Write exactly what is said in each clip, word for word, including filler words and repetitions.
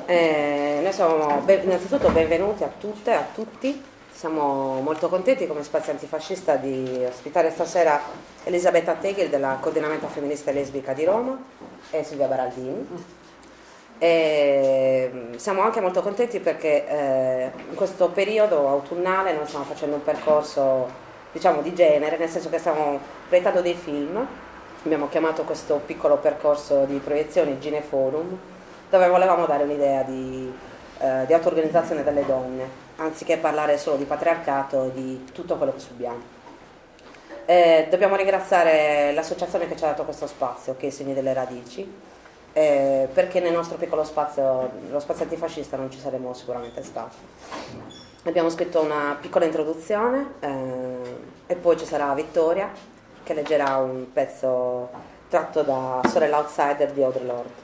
Eh, noi siamo ben, innanzitutto benvenuti a tutte e a tutti. Siamo molto contenti come Spazio Antifascista di ospitare stasera Elisabetta Tegel della Coordinamento Femminista e Lesbica di Roma e Silvia Baraldini. E siamo anche molto contenti perché eh, in questo periodo autunnale noi stiamo facendo un percorso, diciamo, di genere, nel senso che stiamo proiettando dei film. Abbiamo chiamato questo piccolo percorso di proiezioni Gineforum, dove volevamo dare un'idea di, eh, di auto-organizzazione delle donne, anziché parlare solo di patriarcato e di tutto quello che subiamo. Eh, dobbiamo ringraziare l'associazione che ci ha dato questo spazio, che è i Segni delle Radici, eh, perché nel nostro piccolo spazio, lo spazio antifascista, non ci saremmo sicuramente stati. Abbiamo scritto una piccola introduzione eh, e poi ci sarà Vittoria che leggerà un pezzo tratto da Sorella Outsider di Audre Lorde.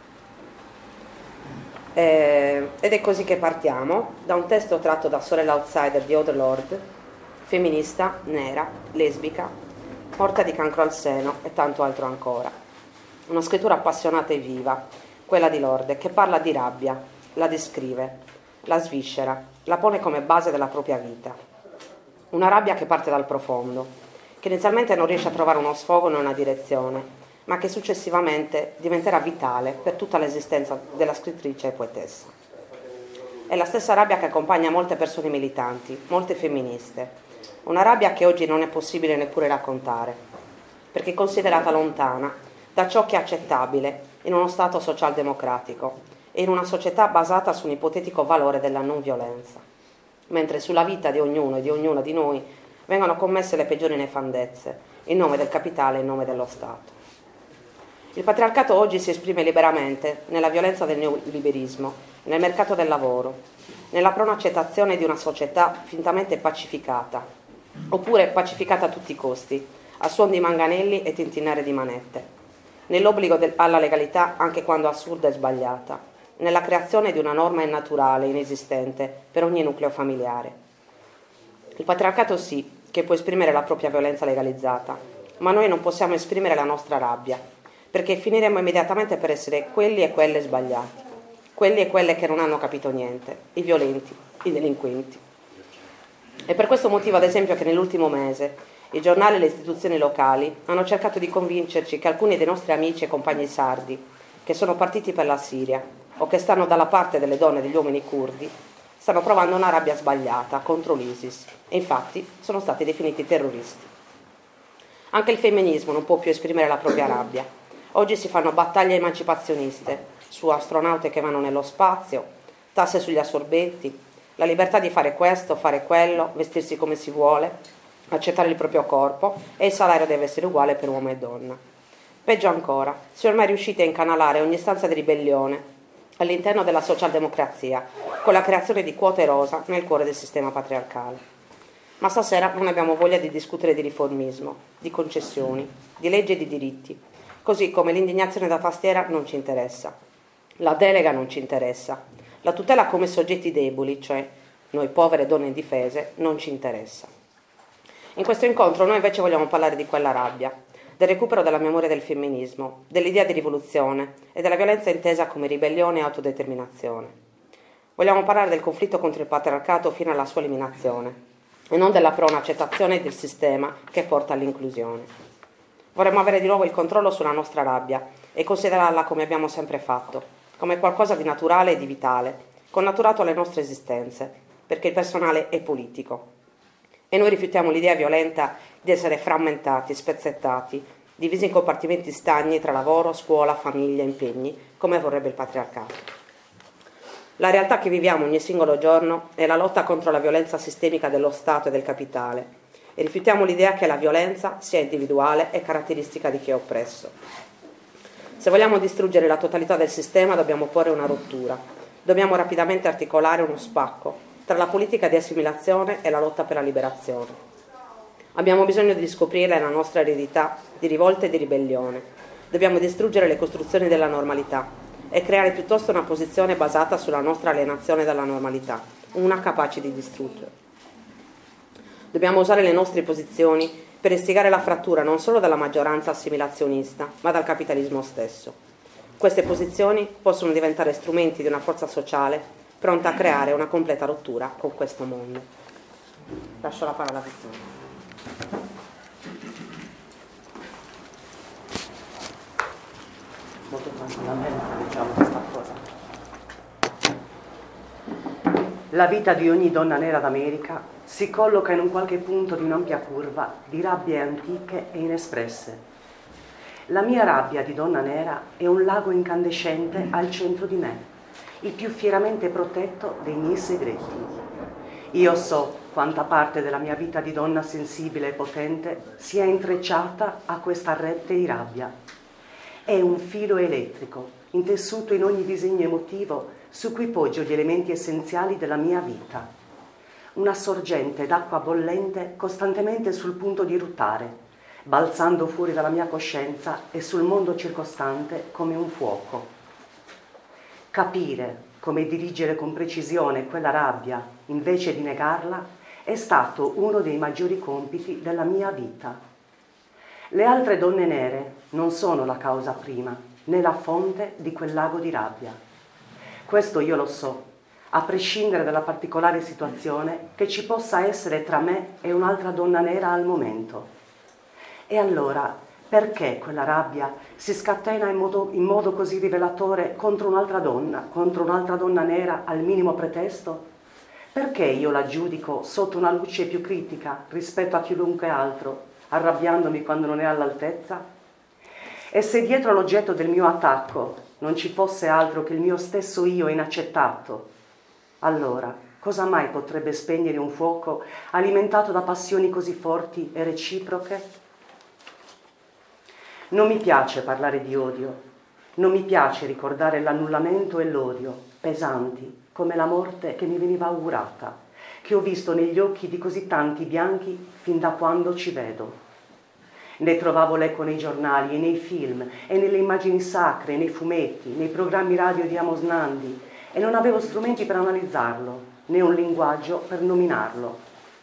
Eh, ed è così che partiamo da un testo tratto da Sorella Outsider di Audre Lorde, femminista, nera, lesbica, morta di cancro al seno e tanto altro ancora. Una scrittura appassionata e viva, quella di Lorde, che parla di rabbia, la descrive, la sviscera, la pone come base della propria vita. Una rabbia che parte dal profondo, che inizialmente non riesce a trovare uno sfogo in una direzione, ma che successivamente diventerà vitale per tutta l'esistenza della scrittrice e poetessa. È la stessa rabbia che accompagna molte persone militanti, molte femministe, una rabbia che oggi non è possibile neppure raccontare, perché è considerata lontana da ciò che è accettabile in uno Stato socialdemocratico e in una società basata su un ipotetico valore della non violenza, mentre sulla vita di ognuno e di ognuna di noi vengono commesse le peggiori nefandezze in nome del capitale e in nome dello Stato. Il patriarcato oggi si esprime liberamente nella violenza del neoliberismo, nel mercato del lavoro, nella prona accettazione di una società fintamente pacificata, oppure pacificata a tutti i costi, a suon di manganelli e tintinnare di manette, nell'obbligo del, alla legalità anche quando assurda e sbagliata, nella creazione di una norma innaturale, inesistente per ogni nucleo familiare. Il patriarcato sì, che può esprimere la propria violenza legalizzata, ma noi non possiamo esprimere la nostra rabbia, perché finiremo immediatamente per essere quelli e quelle sbagliati, quelli e quelle che non hanno capito niente, i violenti, i delinquenti. È per questo motivo, ad esempio, che nell'ultimo mese i giornali e le istituzioni locali hanno cercato di convincerci che alcuni dei nostri amici e compagni sardi, che sono partiti per la Siria o che stanno dalla parte delle donne e degli uomini curdi, stanno provando una rabbia sbagliata contro l'ISIS e infatti sono stati definiti terroristi. Anche il femminismo non può più esprimere la propria rabbia. Oggi si fanno battaglie emancipazioniste su astronaute che vanno nello spazio, tasse sugli assorbenti, la libertà di fare questo, fare quello, vestirsi come si vuole, accettare il proprio corpo e il salario deve essere uguale per uomo e donna. Peggio ancora, si è ormai riusciti a incanalare ogni istanza di ribellione all'interno della socialdemocrazia con la creazione di quote rosa nel cuore del sistema patriarcale. Ma stasera non abbiamo voglia di discutere di riformismo, di concessioni, di leggi e di diritti, così come l'indignazione da tastiera non ci interessa, la delega non ci interessa, la tutela come soggetti deboli, cioè noi povere donne indifese, non ci interessa. In questo incontro noi invece vogliamo parlare di quella rabbia, del recupero della memoria del femminismo, dell'idea di rivoluzione e della violenza intesa come ribellione e autodeterminazione. Vogliamo parlare del conflitto contro il patriarcato fino alla sua eliminazione e non della prona accettazione del sistema che porta all'inclusione. Vorremmo avere di nuovo il controllo sulla nostra rabbia e considerarla come abbiamo sempre fatto, come qualcosa di naturale e di vitale, connaturato alle nostre esistenze, perché il personale è politico. E noi rifiutiamo l'idea violenta di essere frammentati, spezzettati, divisi in compartimenti stagni tra lavoro, scuola, famiglia, impegni, come vorrebbe il patriarcato. La realtà che viviamo ogni singolo giorno è la lotta contro la violenza sistemica dello Stato e del capitale, e rifiutiamo l'idea che la violenza sia individuale e caratteristica di chi è oppresso. Se vogliamo distruggere la totalità del sistema dobbiamo porre una rottura, dobbiamo rapidamente articolare uno spacco tra la politica di assimilazione e la lotta per la liberazione. Abbiamo bisogno di riscoprire la nostra eredità di rivolta e di ribellione, dobbiamo distruggere le costruzioni della normalità e creare piuttosto una posizione basata sulla nostra alienazione dalla normalità, una capace di distruggere. Dobbiamo usare le nostre posizioni per istigare la frattura non solo dalla maggioranza assimilazionista, ma dal capitalismo stesso. Queste posizioni possono diventare strumenti di una forza sociale pronta a creare una completa rottura con questo mondo. Lascio la parola a Vittorio. Molto tranquillamente diciamo questa cosa. La vita di ogni donna nera d'America si colloca in un qualche punto di un'ampia curva di rabbie antiche e inespresse. La mia rabbia di donna nera è un lago incandescente al centro di me, il più fieramente protetto dei miei segreti. Io so quanta parte della mia vita di donna sensibile e potente sia intrecciata a questa rete di rabbia. È un filo elettrico, intessuto in ogni disegno emotivo su cui poggio gli elementi essenziali della mia vita. Una sorgente d'acqua bollente costantemente sul punto di ruttare, balzando fuori dalla mia coscienza e sul mondo circostante come un fuoco. Capire come dirigere con precisione quella rabbia, invece di negarla, è stato uno dei maggiori compiti della mia vita. Le altre donne nere non sono la causa prima, né la fonte di quel lago di rabbia. Questo io lo so, a prescindere dalla particolare situazione che ci possa essere tra me e un'altra donna nera al momento. E allora, perché quella rabbia si scatena in modo, in modo così rivelatore contro un'altra donna, contro un'altra donna nera al minimo pretesto? Perché io la giudico sotto una luce più critica rispetto a chiunque altro, arrabbiandomi quando non è all'altezza? E se dietro l'oggetto del mio attacco non ci fosse altro che il mio stesso io inaccettato, allora cosa mai potrebbe spegnere un fuoco alimentato da passioni così forti e reciproche? Non mi piace parlare di odio, non mi piace ricordare l'annullamento e l'odio, pesanti come la morte che mi veniva augurata, che ho visto negli occhi di così tanti bianchi fin da quando ci vedo. Ne trovavo l'eco nei giornali e nei film e nelle immagini sacre, nei fumetti, nei programmi radio di Amos Nandi, e non avevo strumenti per analizzarlo, né un linguaggio per nominarlo.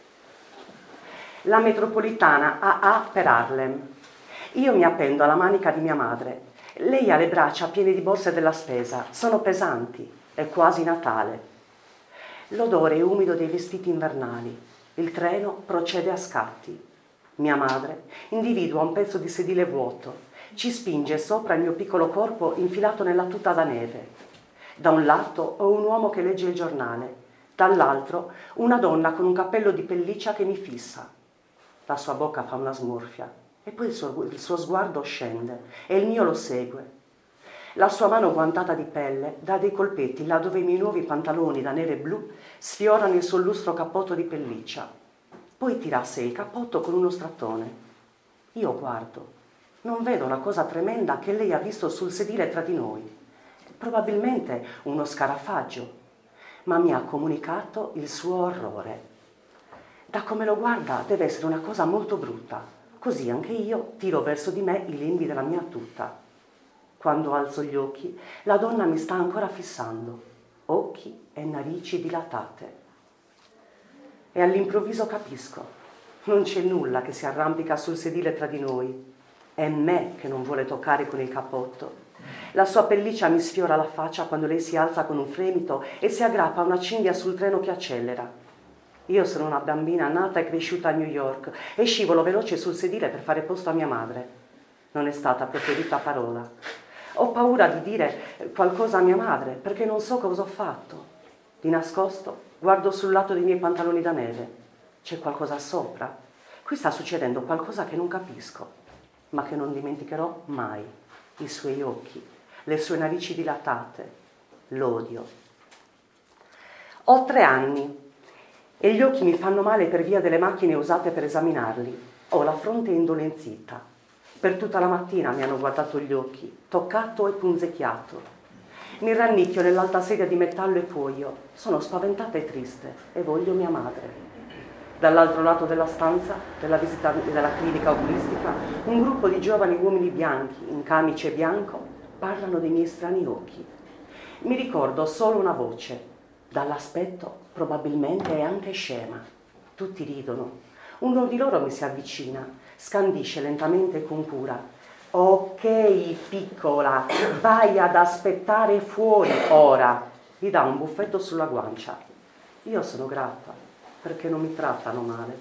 La metropolitana A A per Harlem. Io mi appendo alla manica di mia madre. Lei ha le braccia piene di borse della spesa, sono pesanti, è quasi Natale. L'odore umido dei vestiti invernali. Il treno procede a scatti. Mia madre individua un pezzo di sedile vuoto, ci spinge sopra il mio piccolo corpo infilato nella tuta da neve. Da un lato ho un uomo che legge il giornale, dall'altro una donna con un cappello di pelliccia che mi fissa. La sua bocca fa una smorfia e poi il suo, il suo sguardo scende e il mio lo segue. La sua mano guantata di pelle dà dei colpetti là dove i miei nuovi pantaloni da neve e blu sfiorano il suo lustro cappotto di pelliccia. Poi tira a sé il cappotto con uno strattone. Io guardo, non vedo la cosa tremenda che lei ha visto sul sedile tra di noi. Probabilmente uno scarafaggio, ma mi ha comunicato il suo orrore. Da come lo guarda deve essere una cosa molto brutta, così anche io tiro verso di me i lembi della mia tuta. Quando alzo gli occhi, la donna mi sta ancora fissando, occhi e narici dilatate. E all'improvviso capisco, non c'è nulla che si arrampica sul sedile tra di noi. È me che non vuole toccare con il cappotto. La sua pelliccia mi sfiora la faccia quando lei si alza con un fremito e si aggrappa a una cinghia sul treno che accelera. Io sono una bambina nata e cresciuta a New York e scivolo veloce sul sedile per fare posto a mia madre. Non è stata proferita parola. Ho paura di dire qualcosa a mia madre perché non so cosa ho fatto. Di nascosto guardo sul lato dei miei pantaloni da neve. C'è qualcosa sopra. Qui sta succedendo qualcosa che non capisco, ma che non dimenticherò mai. I suoi occhi, le sue narici dilatate, l'odio. Ho tre anni e gli occhi mi fanno male per via delle macchine usate per esaminarli. Ho la fronte indolenzita. Per tutta la mattina mi hanno guardato gli occhi, toccato e punzecchiato. Mi rannicchio nell'alta sedia di metallo e cuoio. Sono spaventata e triste e voglio mia madre. Dall'altro lato della stanza, della visita della clinica oculistica, un gruppo di giovani uomini bianchi, in camice bianco, parlano dei miei strani occhi. Mi ricordo solo una voce. Dall'aspetto probabilmente è anche scema. Tutti ridono. Uno di loro mi si avvicina, scandisce lentamente e con cura. Ok, piccola, vai ad aspettare fuori ora. Gli dà un buffetto sulla guancia. Io sono grata, perché non mi trattano male.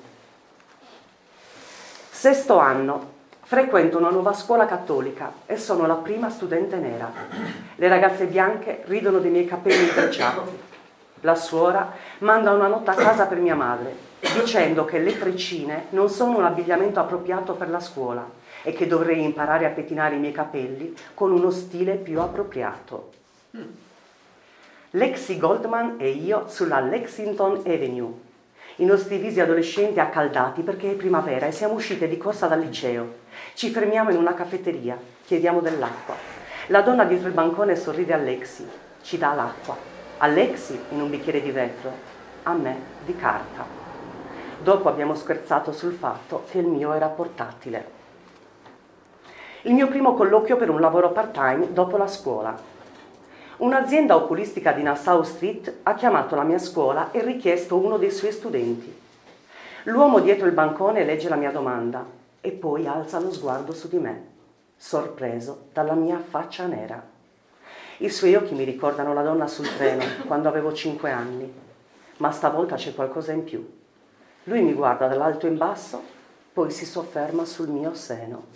Sesto anno. Frequento una nuova scuola cattolica e sono la prima studente nera. Le ragazze bianche ridono dei miei capelli intrecciati. La suora manda una nota a casa per mia madre, dicendo che le treccine non sono un abbigliamento appropriato per la scuola e che dovrei imparare a pettinare i miei capelli con uno stile più appropriato. Lexi Goldman e io sulla Lexington Avenue, i nostri visi adolescenti accaldati perché è primavera e siamo uscite di corsa dal liceo. Ci fermiamo in una caffetteria, chiediamo dell'acqua. La donna dietro il bancone sorride a Lexi, ci dà l'acqua. A Lexi in un bicchiere di vetro, a me di carta. Dopo abbiamo scherzato sul fatto che il mio era portatile. Il mio primo colloquio per un lavoro part-time dopo la scuola. Un'azienda oculistica di Nassau Street ha chiamato la mia scuola e richiesto uno dei suoi studenti. L'uomo dietro il bancone legge la mia domanda e poi alza lo sguardo su di me, sorpreso dalla mia faccia nera. I suoi occhi mi ricordano la donna sul treno quando avevo cinque anni, ma stavolta c'è qualcosa in più. Lui mi guarda dall'alto in basso, poi si sofferma sul mio seno.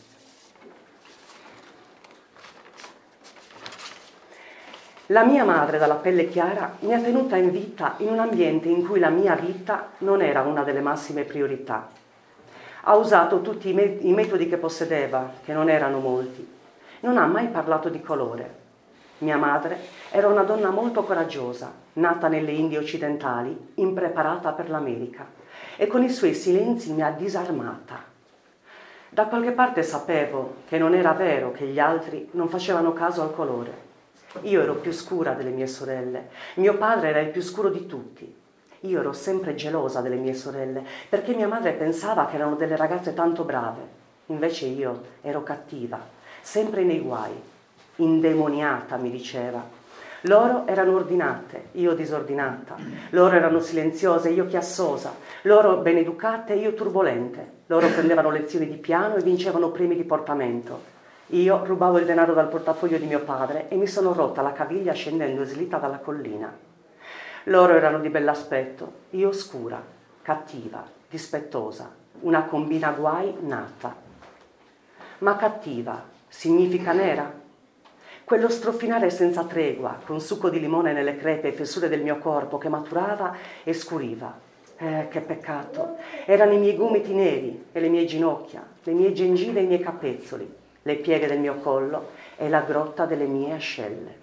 La mia madre, dalla pelle chiara, mi ha tenuta in vita in un ambiente in cui la mia vita non era una delle massime priorità. Ha usato tutti i, me- i metodi che possedeva, che non erano molti. Non ha mai parlato di colore. Mia madre era una donna molto coraggiosa, nata nelle Indie occidentali, impreparata per l'America, e con i suoi silenzi mi ha disarmata. Da qualche parte sapevo che non era vero che gli altri non facevano caso al colore. Io ero più scura delle mie sorelle, mio padre era il più scuro di tutti. Io ero sempre gelosa delle mie sorelle, perché mia madre pensava che erano delle ragazze tanto brave. Invece io ero cattiva, sempre nei guai, indemoniata, mi diceva. Loro erano ordinate, io disordinata. Loro erano silenziose, io chiassosa. Loro beneducate, io turbolente. Loro prendevano lezioni di piano e vincevano premi di portamento. Io rubavo il denaro dal portafoglio di mio padre e mi sono rotta la caviglia scendendo slitta dalla collina. Loro erano di bell'aspetto, io scura, cattiva, dispettosa, una combina guai nata. Ma cattiva significa nera? Quello strofinare senza tregua, con succo di limone nelle crepe e fessure del mio corpo che maturava e scuriva. Eh, che peccato! Erano i miei gomiti neri e le mie ginocchia, le mie gengive e i miei capezzoli, le pieghe del mio collo e la grotta delle mie ascelle.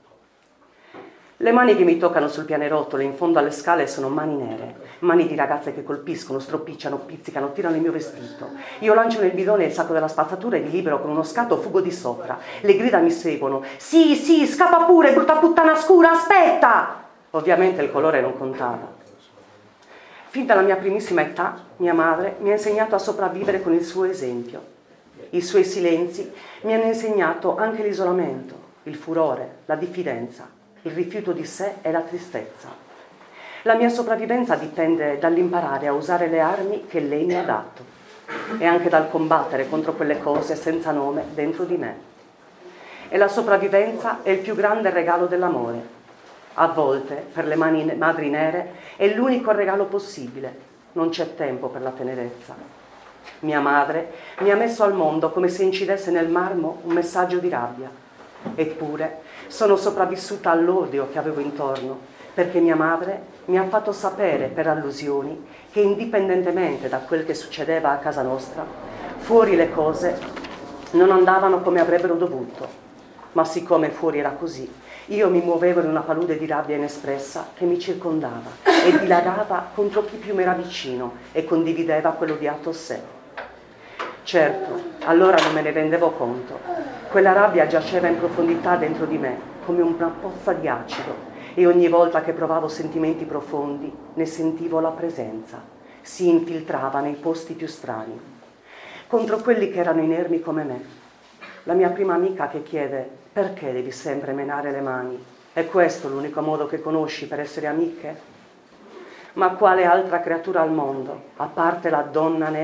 Le mani che mi toccano sul pianerottolo in fondo alle scale sono mani nere, mani di ragazze che colpiscono, stropicciano, pizzicano, tirano il mio vestito. Io lancio nel bidone il sacco della spazzatura e mi libero con uno scatto fugo di sopra. Le grida mi seguono. Sì, sì, scappa pure, brutta puttana scura, aspetta! Ovviamente il colore non contava. Fin dalla mia primissima età, mia madre mi ha insegnato a sopravvivere con il suo esempio. I suoi silenzi mi hanno insegnato anche l'isolamento, il furore, la diffidenza, il rifiuto di sé e la tristezza. La mia sopravvivenza dipende dall'imparare a usare le armi che lei mi ha dato e anche dal combattere contro quelle cose senza nome dentro di me. E la sopravvivenza è il più grande regalo dell'amore. A volte, per le mani, madri nere, è l'unico regalo possibile. Non c'è tempo per la tenerezza. Mia madre mi ha messo al mondo come se incidesse nel marmo un messaggio di rabbia. Eppure sono sopravvissuta all'odio che avevo intorno, perché mia madre mi ha fatto sapere per allusioni che indipendentemente da quel che succedeva a casa nostra, fuori le cose non andavano come avrebbero dovuto. Ma siccome fuori era così, io mi muovevo in una palude di rabbia inespressa che mi circondava e dilagava contro chi più mi era vicino e condivideva quell'odiato sé. Certo, allora non me ne rendevo conto. Quella rabbia giaceva in profondità dentro di me, come una pozza di acido, e ogni volta che provavo sentimenti profondi ne sentivo la presenza. Si infiltrava nei posti più strani, contro quelli che erano inermi come me. La mia prima amica che chiede: perché devi sempre menare le mani? È questo l'unico modo che conosci per essere amiche? Ma quale altra creatura al mondo, a parte la donna nera,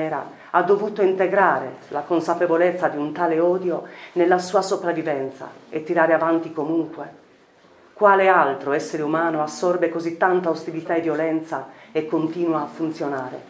ha dovuto integrare la consapevolezza di un tale odio nella sua sopravvivenza e tirare avanti comunque. Quale altro essere umano assorbe così tanta ostilità e violenza e continua a funzionare?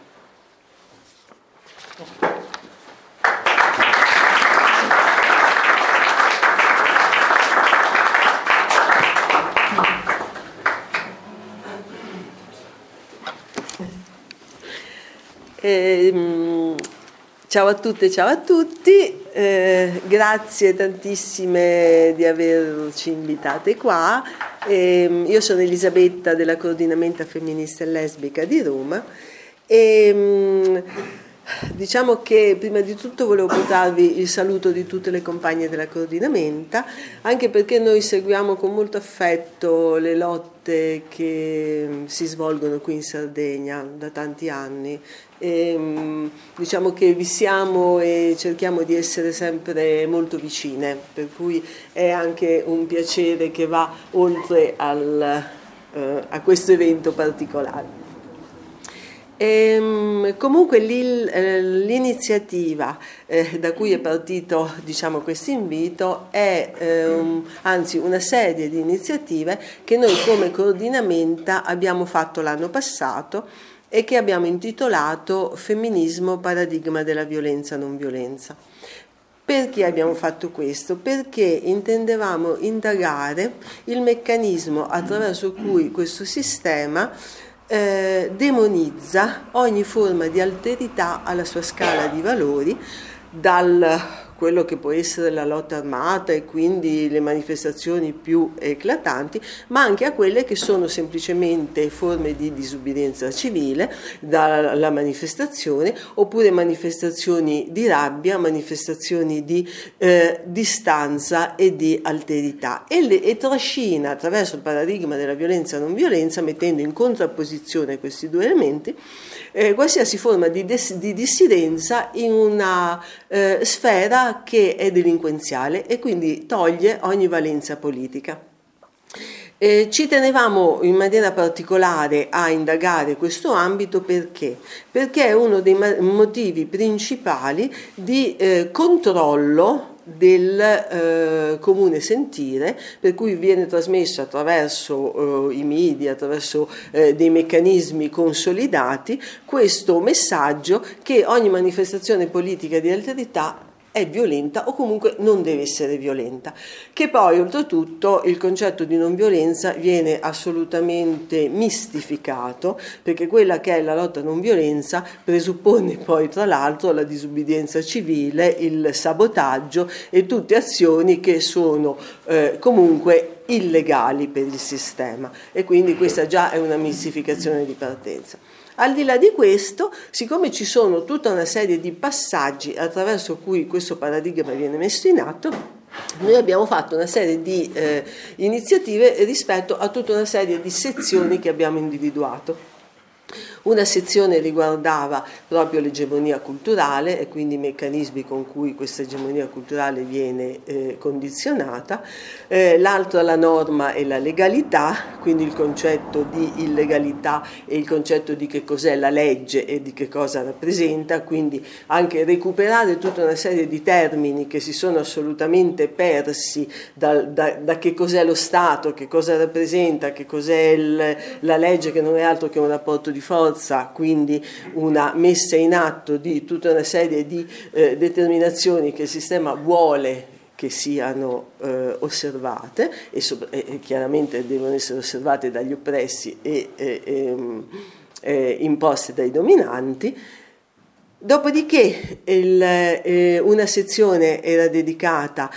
Eh, ciao a tutte, ciao a tutti, eh, grazie tantissime di averci invitate qua. Eh, io sono Elisabetta della Coordinamento Femminista e Lesbica di Roma e diciamo che prima di tutto volevo portarvi il saluto di tutte le compagne della Coordinamenta, anche perché noi seguiamo con molto affetto le lotte che si svolgono qui in Sardegna da tanti anni. E, diciamo che vi siamo e cerchiamo di essere sempre molto vicine, per cui è anche un piacere che va oltre al, eh, a questo evento particolare. E, comunque l'iniziativa eh, da cui è partito, diciamo, questo invito è eh, un, anzi una serie di iniziative che noi come Coordinamenta abbiamo fatto l'anno passato e che abbiamo intitolato Femminismo, paradigma della violenza non violenza. Perché abbiamo fatto questo? Perché intendevamo indagare il meccanismo attraverso cui questo sistema eh, demonizza ogni forma di alterità alla sua scala di valori, dal quello che può essere la lotta armata e quindi le manifestazioni più eclatanti, ma anche a quelle che sono semplicemente forme di disubbidienza civile, dalla manifestazione, oppure manifestazioni di rabbia, manifestazioni di eh, distanza e di alterità, e, le, e trascina attraverso il paradigma della violenza non violenza, mettendo in contrapposizione questi due elementi, Eh, qualsiasi forma di, des- di dissidenza in una eh, sfera che è delinquenziale e quindi toglie ogni valenza politica. Eh, ci tenevamo in maniera particolare a indagare questo ambito perché? Perché è uno dei ma- motivi principali di eh, controllo del eh, comune sentire, per cui viene trasmesso attraverso eh, i media, attraverso eh, dei meccanismi consolidati, questo messaggio che ogni manifestazione politica di alterità è violenta o comunque non deve essere violenta, che poi oltretutto il concetto di non violenza viene assolutamente mistificato, perché quella che è la lotta non violenza presuppone poi tra l'altro la disubbidienza civile, il sabotaggio e tutte azioni che sono eh, comunque illegali per il sistema, e quindi questa già è una mistificazione di partenza. Al di là di questo, siccome ci sono tutta una serie di passaggi attraverso cui questo paradigma viene messo in atto, noi abbiamo fatto una serie di eh, iniziative rispetto a tutta una serie di sezioni che abbiamo individuato. Una sezione riguardava proprio l'egemonia culturale e quindi i meccanismi con cui questa egemonia culturale viene eh, condizionata, eh, l'altra la norma e la legalità, quindi il concetto di illegalità e il concetto di che cos'è la legge e di che cosa rappresenta, quindi anche recuperare tutta una serie di termini che si sono assolutamente persi da, da, da che cos'è lo Stato, che cosa rappresenta, che cos'è il, la legge, che non è altro che un rapporto di forza, quindi una messa in atto di tutta una serie di eh, determinazioni che il sistema vuole che siano eh, osservate e, so- e chiaramente devono essere osservate dagli oppressi e eh, eh, eh, imposte dai dominanti. Dopodiché il, eh, una sezione era dedicata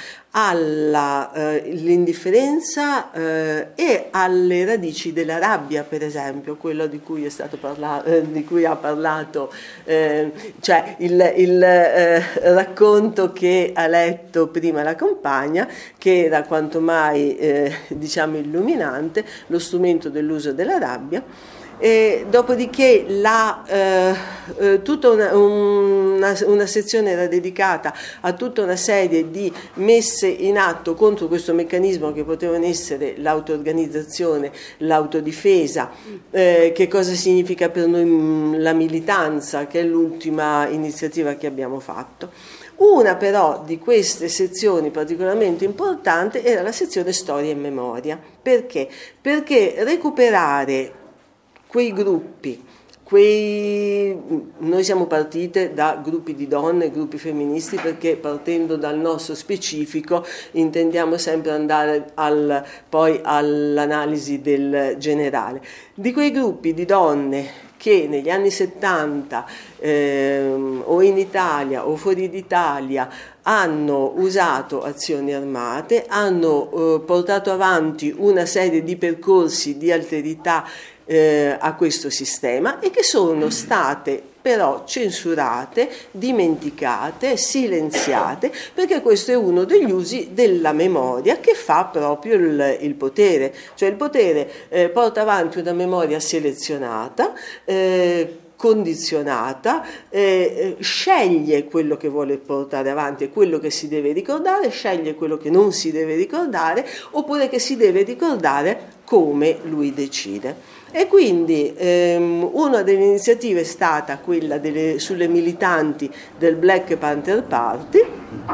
all'indifferenza eh, eh, e alle radici della rabbia, per esempio, quello di cui è stato parlato, eh, di cui ha parlato, eh, cioè il, il eh, racconto che ha letto prima la compagna, che era quanto mai eh, diciamo illuminante, lo strumento dell'uso della rabbia. E dopodiché la, eh, eh, tutta una, una, una sezione era dedicata a tutta una serie di messe messe in atto contro questo meccanismo che potevano essere l'auto-organizzazione, l'autodifesa, eh, che cosa significa per noi la militanza, che è l'ultima iniziativa che abbiamo fatto. Una però di queste sezioni particolarmente importante era la sezione storia e memoria. Perché? Perché recuperare quei gruppi, quei... noi siamo partite da gruppi di donne, gruppi femministi, perché partendo dal nostro specifico intendiamo sempre andare al, poi all'analisi del generale. Di quei gruppi di donne che negli anni settanta ehm, o in Italia o fuori d'Italia hanno usato azioni armate, hanno eh, portato avanti una serie di percorsi di alterità eh, a questo sistema e che sono state però censurate, dimenticate, silenziate, perché questo è uno degli usi della memoria che fa proprio il, il potere, cioè il potere eh, porta avanti una memoria selezionata, eh, condizionata, eh, sceglie quello che vuole portare avanti e quello che si deve ricordare, sceglie quello che non si deve ricordare oppure che si deve ricordare come lui decide. E quindi ehm, una delle iniziative è stata quella delle, sulle militanti del Black Panther Party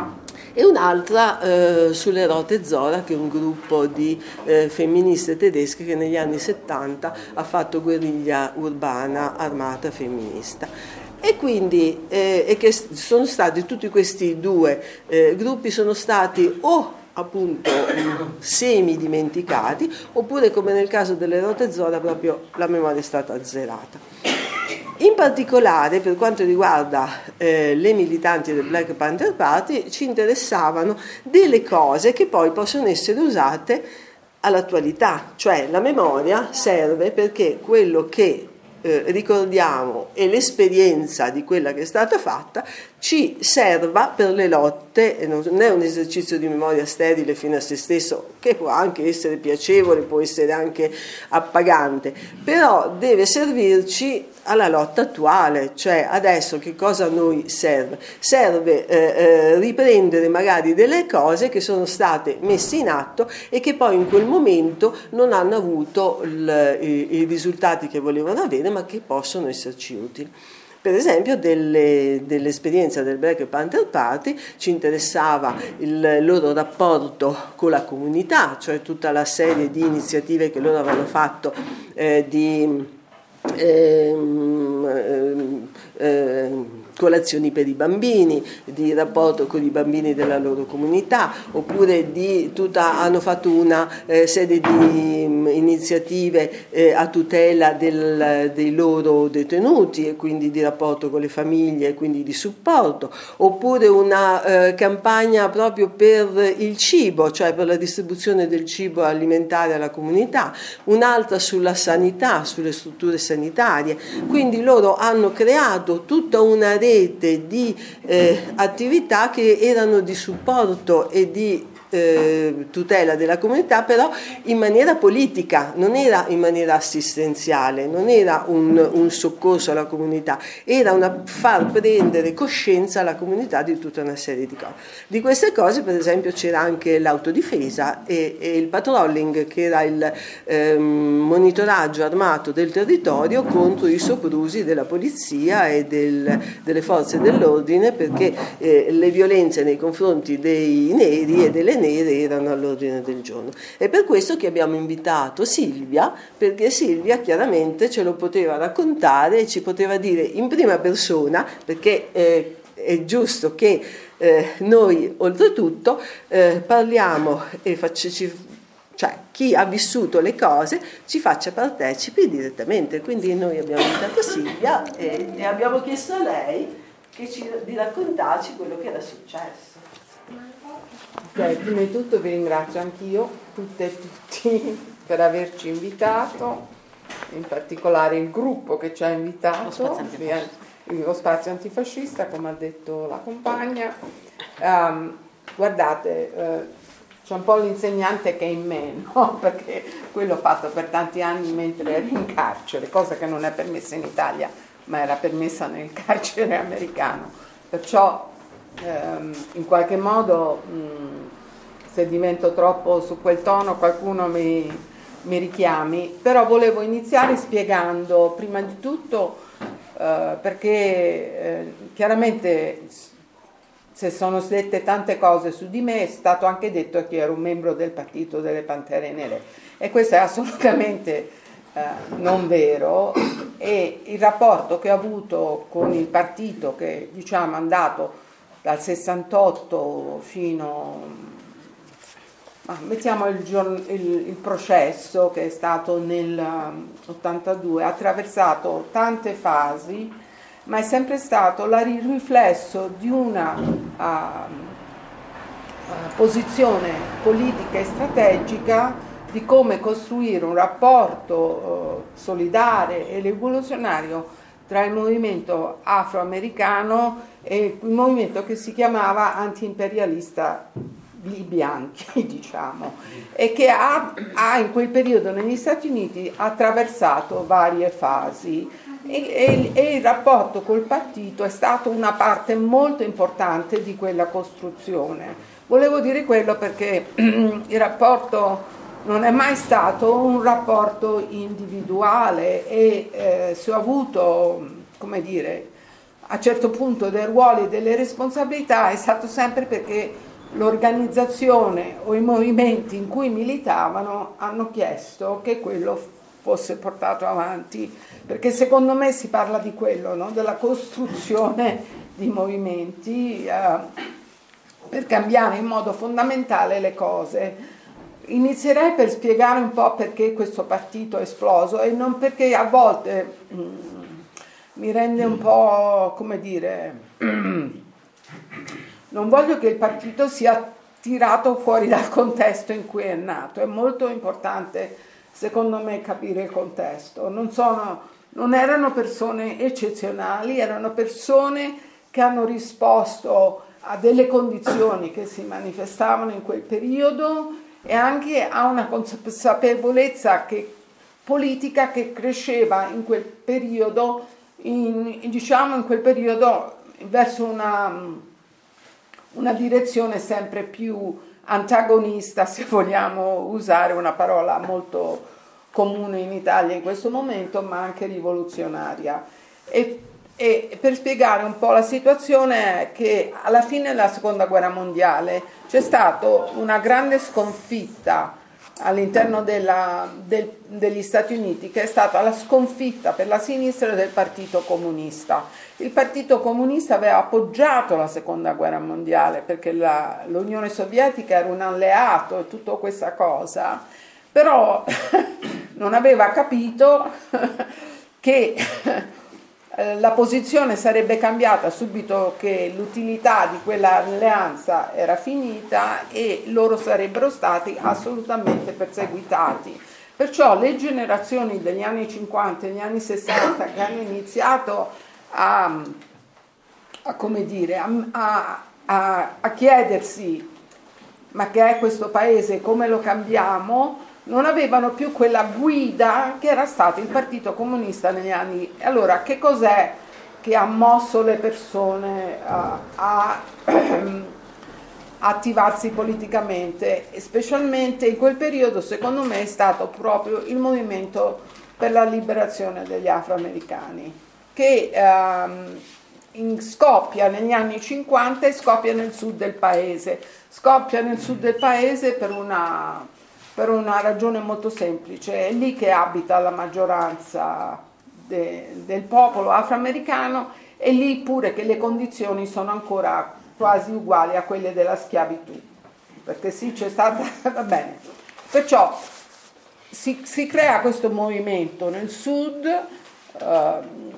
e un'altra eh, sulle Rote Zora, che è un gruppo di eh, femministe tedesche che negli anni settanta ha fatto guerriglia urbana armata femminista. E quindi eh, e che sono stati tutti questi due eh, gruppi sono stati o appunto semi dimenticati oppure, come nel caso delle Rote Zora, proprio la memoria è stata azzerata. In particolare, per quanto riguarda eh, le militanti del Black Panther Party, ci interessavano delle cose che poi possono essere usate all'attualità, cioè la memoria serve perché quello che eh, ricordiamo e l'esperienza di quella che è stata fatta ci serva per le lotte, e non è un esercizio di memoria sterile fino a se stesso, che può anche essere piacevole, può essere anche appagante, però deve servirci alla lotta attuale, cioè adesso che cosa a noi serve? Serve eh, eh, riprendere magari delle cose che sono state messe in atto e che poi in quel momento non hanno avuto il, i, i risultati che volevano avere, ma che possono esserci utili. Per esempio delle, dell'esperienza del Black Panther Party ci interessava il loro rapporto con la comunità, cioè tutta la serie di iniziative che loro avevano fatto eh, di ehm, ehm, ehm, colazioni per i bambini, di rapporto con i bambini della loro comunità, oppure di tutta, hanno fatto una eh, serie di um, iniziative eh, a tutela del, dei loro detenuti e quindi di rapporto con le famiglie e quindi di supporto, oppure una eh, campagna proprio per il cibo, cioè per la distribuzione del cibo alimentare alla comunità, un'altra sulla sanità, sulle strutture sanitarie. Quindi loro hanno creato tutta una rete di eh, attività che erano di supporto e di eh, tutela della comunità, però in maniera politica, non era in maniera assistenziale, non era un, un soccorso alla comunità, era una far prendere coscienza alla comunità di tutta una serie di cose. Di queste cose, per esempio, c'era anche l'autodifesa e, e il patrolling, che era il ehm, monitoraggio armato del territorio contro i soprusi della polizia e del, delle forze dell'ordine, perché eh, le violenze nei confronti dei neri e delle nere erano all'ordine del giorno. È per questo che abbiamo invitato Silvia, perché Silvia chiaramente ce lo poteva raccontare e ci poteva dire in prima persona, perché eh, è giusto che eh, noi oltretutto eh, parliamo e facciamo, cioè chi ha vissuto le cose ci faccia partecipi direttamente. Quindi noi abbiamo invitato Silvia e, e abbiamo chiesto a lei che ci, di raccontarci quello che era successo. Ok, prima di tutto vi ringrazio anch'io, tutte e tutti, per averci invitato, in particolare il gruppo che ci ha invitato, lo spazio antifascista, lo spazio antifascista, come ha detto la compagna. Um, guardate, uh, c'è un po' l'insegnante che è in me, no? Perché quello ho fatto per tanti anni mentre ero in carcere, cosa che non è permessa in Italia, ma era permessa nel carcere americano. Perciò ehm, in qualche modo mh, se divento troppo su quel tono qualcuno mi, mi richiami, però volevo iniziare spiegando prima di tutto eh, perché eh, chiaramente se sono dette tante cose su di me è stato anche detto che ero un membro del partito delle Pantere Nere e questo è assolutamente eh, non vero, e il rapporto che ho avuto con il partito che diciamo è andato dal sessantotto fino ah, mettiamo il, giorno, il, il processo che è stato nel ottantadue, ha attraversato tante fasi, ma è sempre stato il riflesso di una uh, uh, posizione politica e strategica di come costruire un rapporto uh, solidale e rivoluzionario tra il movimento afroamericano e il movimento che si chiamava anti-imperialista i bianchi, diciamo, e che ha, ha in quel periodo negli Stati Uniti attraversato varie fasi e, e, e il rapporto col partito è stato una parte molto importante di quella costruzione. Volevo dire quello perché il rapporto non è mai stato un rapporto individuale e eh, se ho avuto, come dire, a un certo punto dei ruoli e delle responsabilità è stato sempre perché l'organizzazione o i movimenti in cui militavano hanno chiesto che quello fosse portato avanti, perché secondo me si parla di quello, no? Della costruzione di movimenti eh, per cambiare in modo fondamentale le cose. Inizierei per spiegare un po' perché questo partito è esploso e non perché a volte mm, mi rende un po', come dire, non voglio che il partito sia tirato fuori dal contesto in cui è nato, è molto importante secondo me capire il contesto. Non sono, non erano persone eccezionali, erano persone che hanno risposto a delle condizioni che si manifestavano in quel periodo e anche a una consapevolezza che, politica che cresceva in quel periodo, in, diciamo in quel periodo verso una, una direzione sempre più antagonista, se vogliamo usare una parola molto comune in Italia in questo momento, ma anche rivoluzionaria. E, e per spiegare un po' la situazione è che alla fine della seconda guerra mondiale c'è stata una grande sconfitta all'interno della, del, degli Stati Uniti, che è stata la sconfitta per la sinistra del Partito Comunista. Il Partito Comunista aveva appoggiato la seconda guerra mondiale perché la, l'Unione Sovietica era un alleato e tutta questa cosa, però non aveva capito che la posizione sarebbe cambiata subito che l'utilità di quell'alleanza era finita e loro sarebbero stati assolutamente perseguitati. Perciò le generazioni degli anni cinquanta e degli anni sessanta che hanno iniziato a, a come dire, a, a, a chiedersi ma che è questo paese, come lo cambiamo, non avevano più quella guida che era stato il Partito Comunista negli anni. Allora, che cos'è che ha mosso le persone a, a, a attivarsi politicamente? E specialmente in quel periodo, secondo me, è stato proprio il movimento per la liberazione degli afroamericani, che ehm, in, scoppia negli anni cinquanta e scoppia nel sud del paese. Scoppia nel sud del paese per una... per una ragione molto semplice, è lì che abita la maggioranza de, del popolo afroamericano, e lì pure che le condizioni sono ancora quasi uguali a quelle della schiavitù, perché sì, c'è stata, va bene, perciò si, si crea questo movimento nel sud, eh,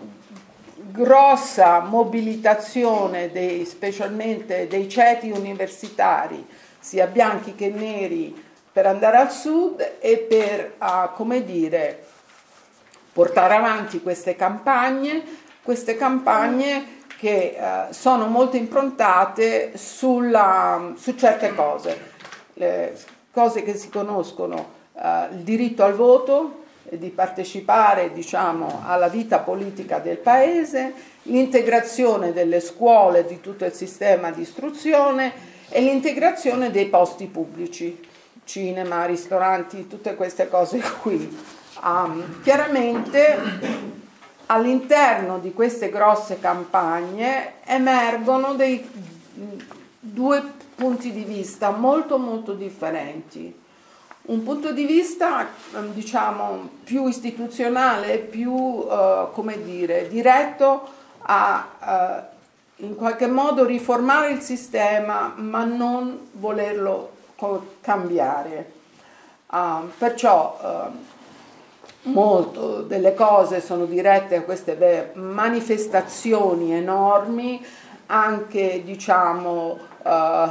grossa mobilitazione dei, specialmente dei ceti universitari, sia bianchi che neri, per andare al sud e per, uh, come dire, portare avanti queste campagne, queste campagne che uh, sono molto improntate sulla, su certe cose, le cose che si conoscono, uh, il diritto al voto, e di partecipare, diciamo, alla vita politica del paese, l'integrazione delle scuole, di tutto il sistema di istruzione, e l'integrazione dei posti pubblici, cinema, ristoranti, tutte queste cose qui. Um, chiaramente all'interno di queste grosse campagne emergono dei due punti di vista molto molto differenti. Un punto di vista, diciamo, più istituzionale, più, uh, come dire, diretto a uh, in qualche modo riformare il sistema, ma non volerlo cambiare. Uh, perciò uh, molto delle cose sono dirette a queste manifestazioni enormi, anche, diciamo, uh,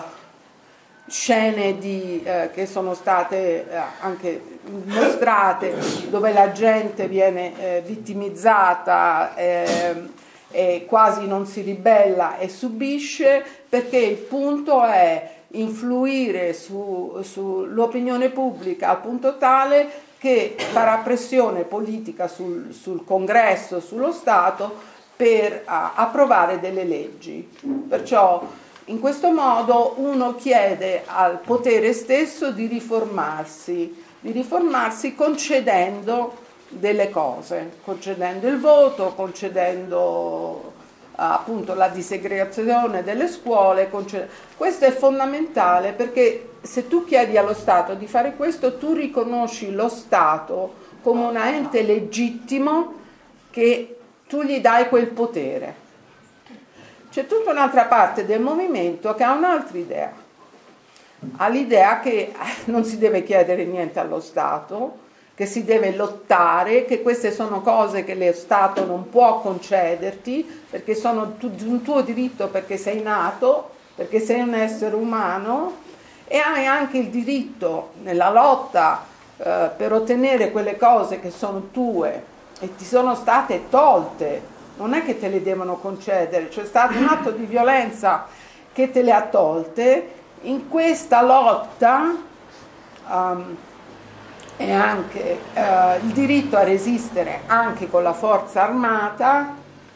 scene di, eh, che sono state eh, anche mostrate dove la gente viene eh, vittimizzata eh, e quasi non si ribella e subisce, perché il punto è influire su, sull'opinione pubblica al punto tale che farà pressione politica sul, sul Congresso, sullo Stato, per uh, approvare delle leggi. Perciò in questo modo uno chiede al potere stesso di riformarsi, di riformarsi concedendo delle cose, concedendo il voto, concedendo uh, appunto la disegregazione delle scuole. Conced... Questo è fondamentale, perché se tu chiedi allo Stato di fare questo, tu riconosci lo Stato come un ente legittimo che tu gli dai quel potere. C'è tutta un'altra parte del movimento che ha un'altra idea, ha l'idea che non si deve chiedere niente allo Stato, che si deve lottare, che queste sono cose che lo Stato non può concederti, perché sono un tuo diritto, perché sei nato, perché sei un essere umano, e hai anche il diritto nella lotta eh, per ottenere quelle cose che sono tue e ti sono state tolte. Non è che te le devono concedere, c'è stato un atto di violenza che te le ha tolte. In questa lotta um, e anche uh, il diritto a resistere anche con la forza armata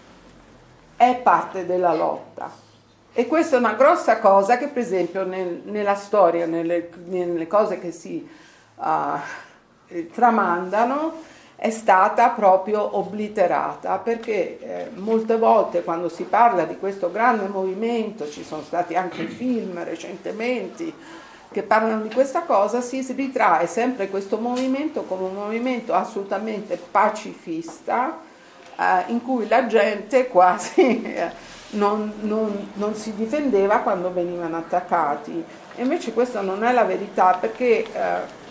è parte della lotta. E questa è una grossa cosa che, per esempio, nel, nella storia, nelle, nelle cose che si uh, tramandano, è stata proprio obliterata, perché eh, molte volte quando si parla di questo grande movimento, ci sono stati anche film recentemente che parlano di questa cosa, si ritrae sempre questo movimento come un movimento assolutamente pacifista, eh, in cui la gente quasi eh, non, non, non si difendeva quando venivano attaccati. E invece questa non è la verità, perché eh,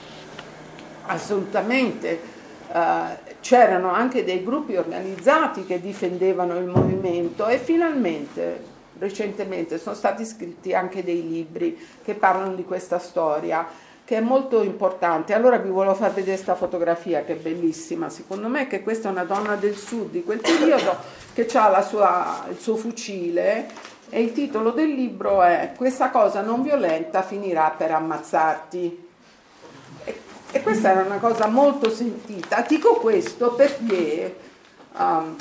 assolutamente Uh, c'erano anche dei gruppi organizzati che difendevano il movimento, e finalmente recentemente sono stati scritti anche dei libri che parlano di questa storia, che è molto importante. Allora vi volevo far vedere questa fotografia che è bellissima, secondo me, che questa è una donna del sud di quel periodo che ha la sua, il suo fucile, e il titolo del libro è "Questa cosa non violenta finirà per ammazzarti". E questa era una cosa molto sentita. Dico questo perché um,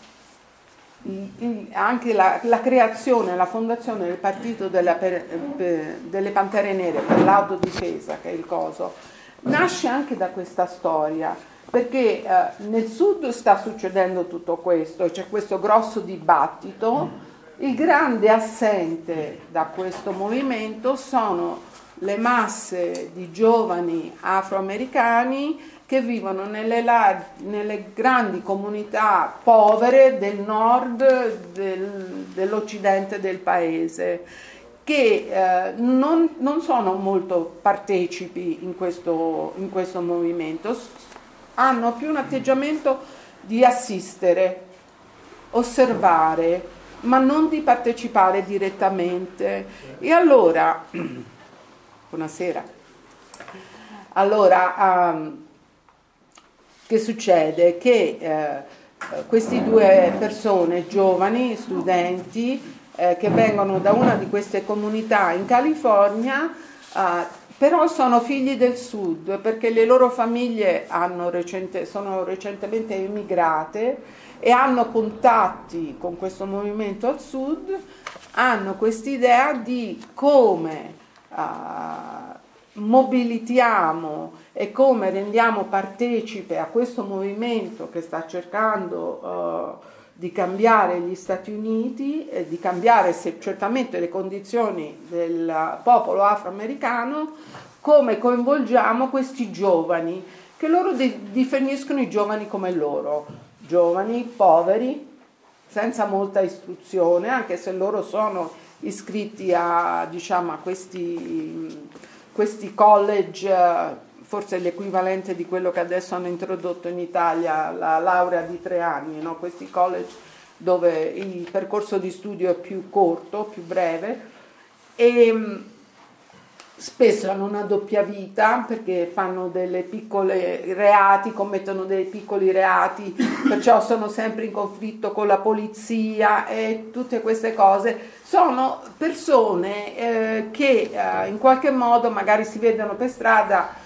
anche la, la creazione, la fondazione del partito della, per, per, delle Pantere Nere per l'autodifesa, che è il coso, nasce anche da questa storia, perché uh, nel sud sta succedendo tutto questo, c'è questo grosso dibattito. Il grande assente da questo movimento sono le masse di giovani afroamericani che vivono nelle, lar- nelle grandi comunità povere del nord del, dell'occidente del paese, che eh, non, non sono molto partecipi in questo, in questo movimento, hanno più un atteggiamento di assistere, osservare, ma non di partecipare direttamente. E allora buonasera. Allora, um, che succede? Che eh, queste due persone, giovani, studenti, eh, che vengono da una di queste comunità in California, eh, però sono figli del sud, perché le loro famiglie hanno recente, sono recentemente emigrate e hanno contatti con questo movimento al sud, hanno quest'idea di come uh, mobilitiamo e come rendiamo partecipe a questo movimento che sta cercando uh, di cambiare gli Stati Uniti, eh, di cambiare se, certamente le condizioni del popolo afroamericano, come coinvolgiamo questi giovani, che loro de- definiscono i giovani come loro, giovani, poveri, senza molta istruzione, anche se loro sono iscritti a, diciamo, a questi, questi college, forse l'equivalente di quello che adesso hanno introdotto in Italia, la laurea di tre anni, no? Questi college dove il percorso di studio è più corto, più breve, e spesso hanno una doppia vita perché fanno delle piccole reati, commettono dei piccoli reati, perciò sono sempre in conflitto con la polizia e tutte queste cose. Sono persone eh, che eh, in qualche modo magari si vedono per strada,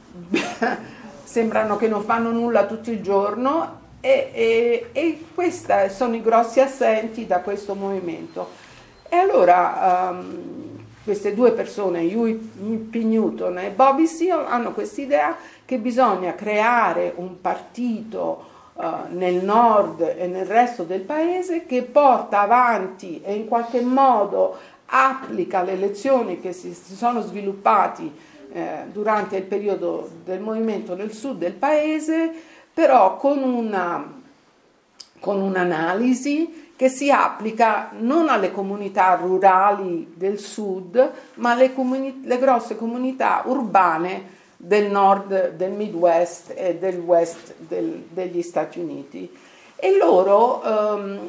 sembrano che non fanno nulla tutto il giorno e, e, e questi sono i grossi assenti da questo movimento. E allora um, queste due persone, Huey P. Newton e Bobby Seale, hanno quest'idea che bisogna creare un partito uh, nel nord e nel resto del paese che porta avanti e in qualche modo applica le lezioni che si, si sono sviluppati Eh, durante il periodo del movimento nel sud del paese, però con una con un'analisi che si applica non alle comunità rurali del sud, ma alle comuni- le grosse comunità urbane del nord, del Midwest e del west del, degli Stati Uniti. E loro ehm,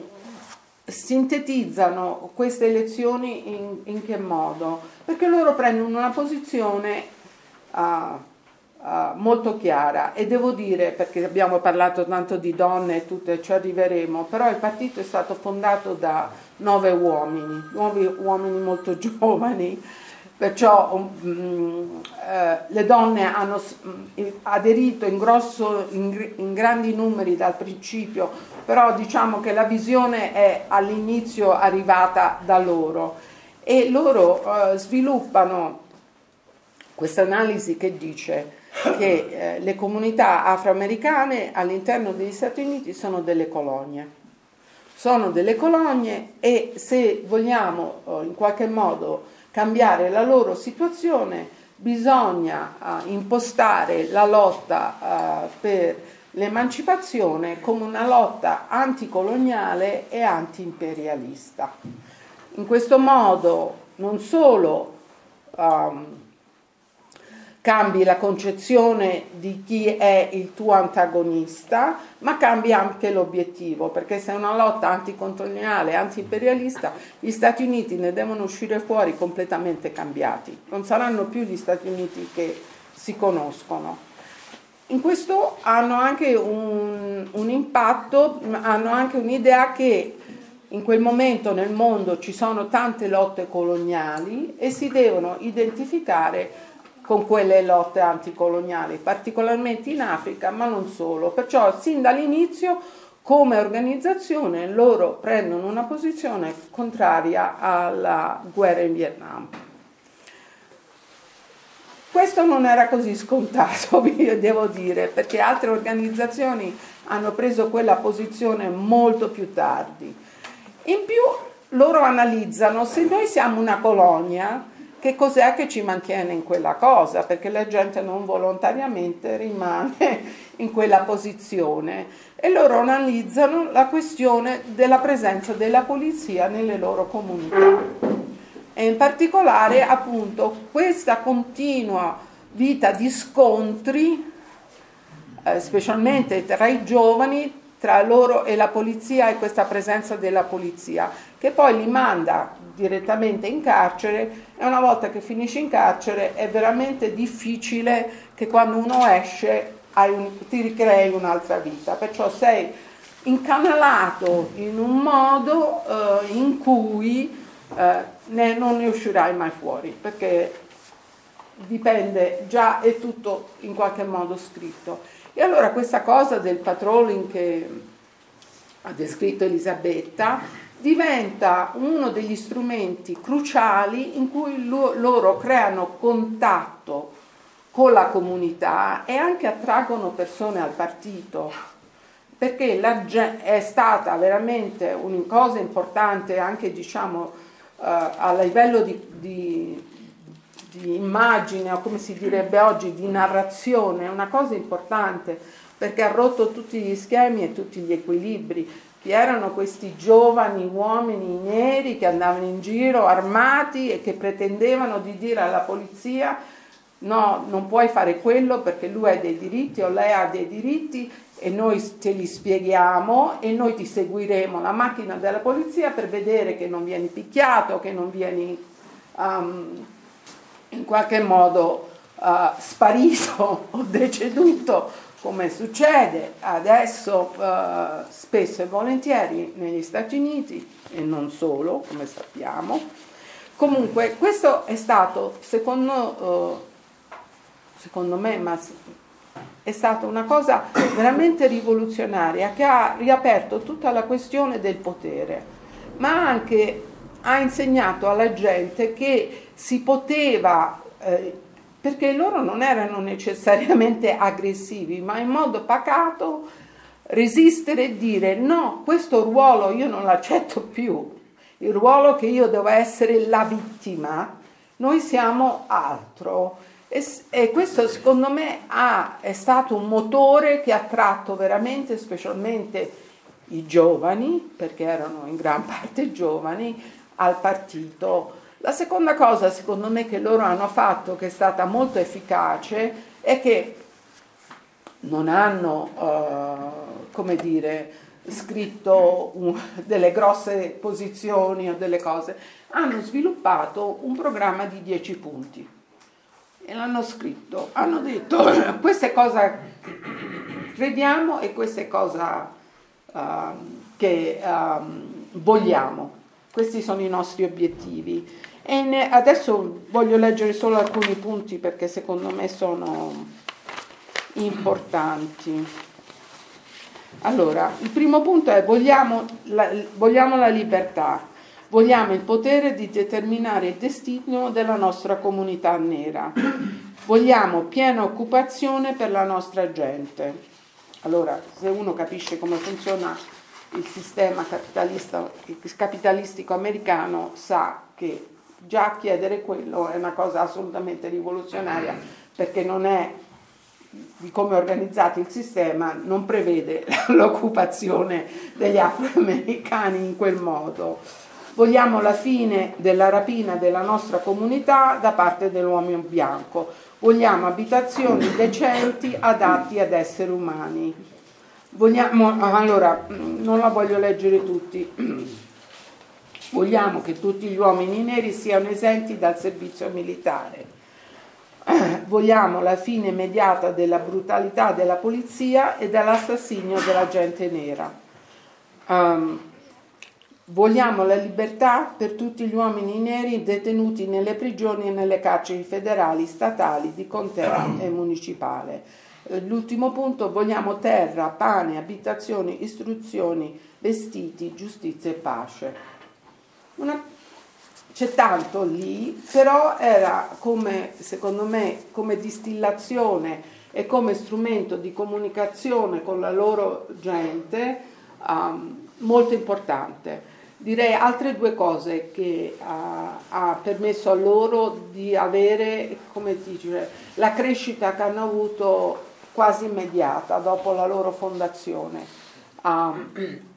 sintetizzano queste lezioni in, in che modo? Perché loro prendono una posizione uh, uh, molto chiara, e devo dire, perché abbiamo parlato tanto di donne e tutte, ci arriveremo, però il partito è stato fondato da nove uomini, nuovi uomini molto giovani, perciò um, eh, le donne hanno um, aderito in, grosso, in, in grandi numeri dal principio, però diciamo che la visione è all'inizio arrivata da loro, e loro uh, sviluppano questa analisi che dice che eh, le comunità afroamericane all'interno degli Stati Uniti sono delle colonie. Sono delle colonie e se vogliamo uh, in qualche modo cambiare la loro situazione bisogna uh, impostare la lotta uh, per l'emancipazione come una lotta anticoloniale e antiimperialista. In questo modo non solo um, cambi la concezione di chi è il tuo antagonista, ma cambi anche l'obiettivo, perché se è una lotta anticoloniale e antiimperialista, gli Stati Uniti ne devono uscire fuori completamente cambiati. Non saranno più gli Stati Uniti che si conoscono. In questo hanno anche un, un impatto, hanno anche un'idea che in quel momento nel mondo ci sono tante lotte coloniali e si devono identificare con quelle lotte anticoloniali, particolarmente in Africa, ma non solo. Perciò sin dall'inizio come organizzazione loro prendono una posizione contraria alla guerra in Vietnam. Questo non era così scontato, devo dire, perché altre organizzazioni hanno preso quella posizione molto più tardi. In più loro analizzano se noi siamo una colonia, che cos'è che ci mantiene in quella cosa, perché la gente non volontariamente rimane in quella posizione, e loro analizzano la questione della presenza della polizia nelle loro comunità e in particolare appunto questa continua vita di scontri eh, specialmente tra i giovani, tra loro e la polizia, e questa presenza della polizia che poi li manda direttamente in carcere, e una volta che finisci in carcere è veramente difficile che quando uno esce hai un, ti ricrei un'altra vita, perciò sei incanalato in un modo eh, in cui eh, ne, non ne uscirai mai fuori, perché dipende, già è tutto in qualche modo scritto. E allora questa cosa del patrolling che ha descritto Elisabetta diventa uno degli strumenti cruciali in cui lo, loro creano contatto con la comunità e anche attraggono persone al partito, perché la, è stata veramente una cosa importante anche, diciamo, uh, a livello di, di, di immagine, o come si direbbe oggi, di narrazione, è una cosa importante, perché ha rotto tutti gli schemi e tutti gli equilibri. Chi erano questi giovani uomini neri che andavano in giro armati e che pretendevano di dire alla polizia: no, non puoi fare quello perché lui ha dei diritti o lei ha dei diritti e noi te li spieghiamo e noi ti seguiremo la macchina della polizia per vedere che non vieni picchiato, che non vieni um, in qualche modo uh, sparito o deceduto, come succede adesso uh, spesso e volentieri negli Stati Uniti e non solo, come sappiamo. Comunque questo è stato, secondo, uh, secondo me, ma è stata una cosa veramente rivoluzionaria che ha riaperto tutta la questione del potere, ma anche ha insegnato alla gente che si poteva, eh, perché loro non erano necessariamente aggressivi, ma in modo pacato resistere e dire: no, questo ruolo io non l'accetto più, il ruolo che io devo essere la vittima, noi siamo altro. E, e questo secondo me ha, è stato un motore che ha attratto veramente, specialmente i giovani, perché erano in gran parte giovani, al partito. La seconda cosa, secondo me, che loro hanno fatto, che è stata molto efficace, è che non hanno, uh, come dire, scritto un, delle grosse posizioni o delle cose, hanno sviluppato un programma di dieci punti e l'hanno scritto, hanno detto: queste cosa crediamo e queste cosa uh, che um, vogliamo, questi sono i nostri obiettivi. E ne, adesso voglio leggere solo alcuni punti perché secondo me sono importanti. Allora, il primo punto è: vogliamo la, vogliamo la libertà, vogliamo il potere di determinare il destino della nostra comunità nera, vogliamo piena occupazione per la nostra gente. Allora, se uno capisce come funziona il sistema capitalista, capitalistico americano, sa che già chiedere quello è una cosa assolutamente rivoluzionaria, perché non è, di come è organizzato il sistema, non prevede l'occupazione degli afroamericani in quel modo. Vogliamo la fine della rapina della nostra comunità da parte dell'uomo bianco, vogliamo abitazioni decenti adatti ad esseri umani. Vogliamo, allora, non la voglio leggere tutti. Vogliamo che tutti gli uomini neri siano esenti dal servizio militare. Vogliamo la fine immediata della brutalità della polizia e dell'assassinio della gente nera. Um, vogliamo la libertà per tutti gli uomini neri detenuti nelle prigioni e nelle carceri federali, statali, di contea e municipale. L'ultimo punto: vogliamo terra, pane, abitazioni, istruzioni, vestiti, giustizia e pace. Una, c'è tanto lì, però era come, secondo me, come distillazione e come strumento di comunicazione con la loro gente um, molto importante. Direi altre due cose che uh, ha permesso a loro di avere, come dice, la crescita che hanno avuto quasi immediata dopo la loro fondazione. Um,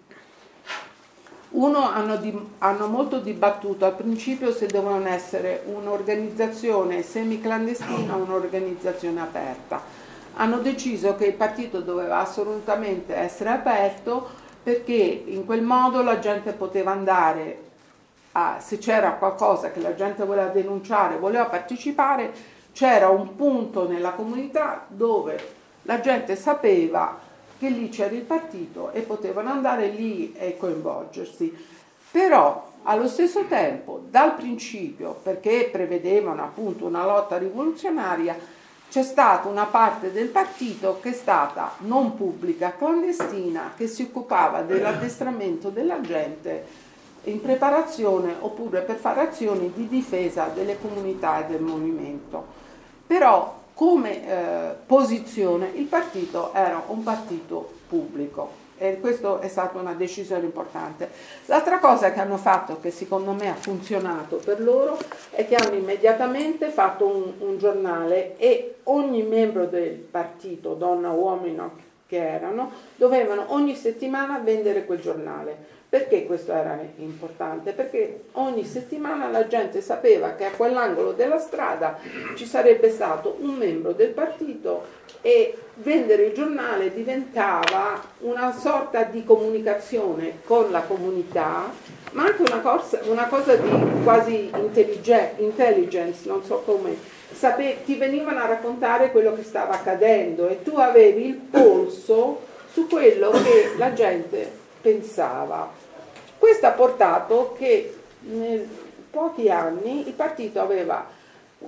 Uno, hanno, di, hanno molto dibattuto al principio se dovevano essere un'organizzazione semiclandestina o un'organizzazione aperta. Hanno deciso che il partito doveva assolutamente essere aperto, perché in quel modo la gente poteva andare, a, se c'era qualcosa che la gente voleva denunciare, voleva partecipare, c'era un punto nella comunità dove la gente sapeva che lì c'era il partito e potevano andare lì e coinvolgersi. Però allo stesso tempo, dal principio, perché prevedevano appunto una lotta rivoluzionaria, c'è stata una parte del partito che è stata non pubblica, clandestina, che si occupava dell'addestramento della gente in preparazione oppure per fare azioni di difesa delle comunità e del movimento. Però come eh, posizione il partito era un partito pubblico. E questa è stata una decisione importante. L'altra cosa che hanno fatto, che secondo me ha funzionato per loro, è che hanno immediatamente fatto un, un giornale e ogni membro del partito, donna o uomo che erano, dovevano ogni settimana vendere quel giornale. Perché questo era importante? Perché ogni settimana la gente sapeva che a quell'angolo della strada ci sarebbe stato un membro del partito e vendere il giornale diventava una sorta di comunicazione con la comunità, ma anche una cosa, una cosa di quasi intelligence, non so come, Sape, ti venivano a raccontare quello che stava accadendo e tu avevi il polso su quello che la gente pensava. Questo ha portato che in pochi anni il partito aveva uh,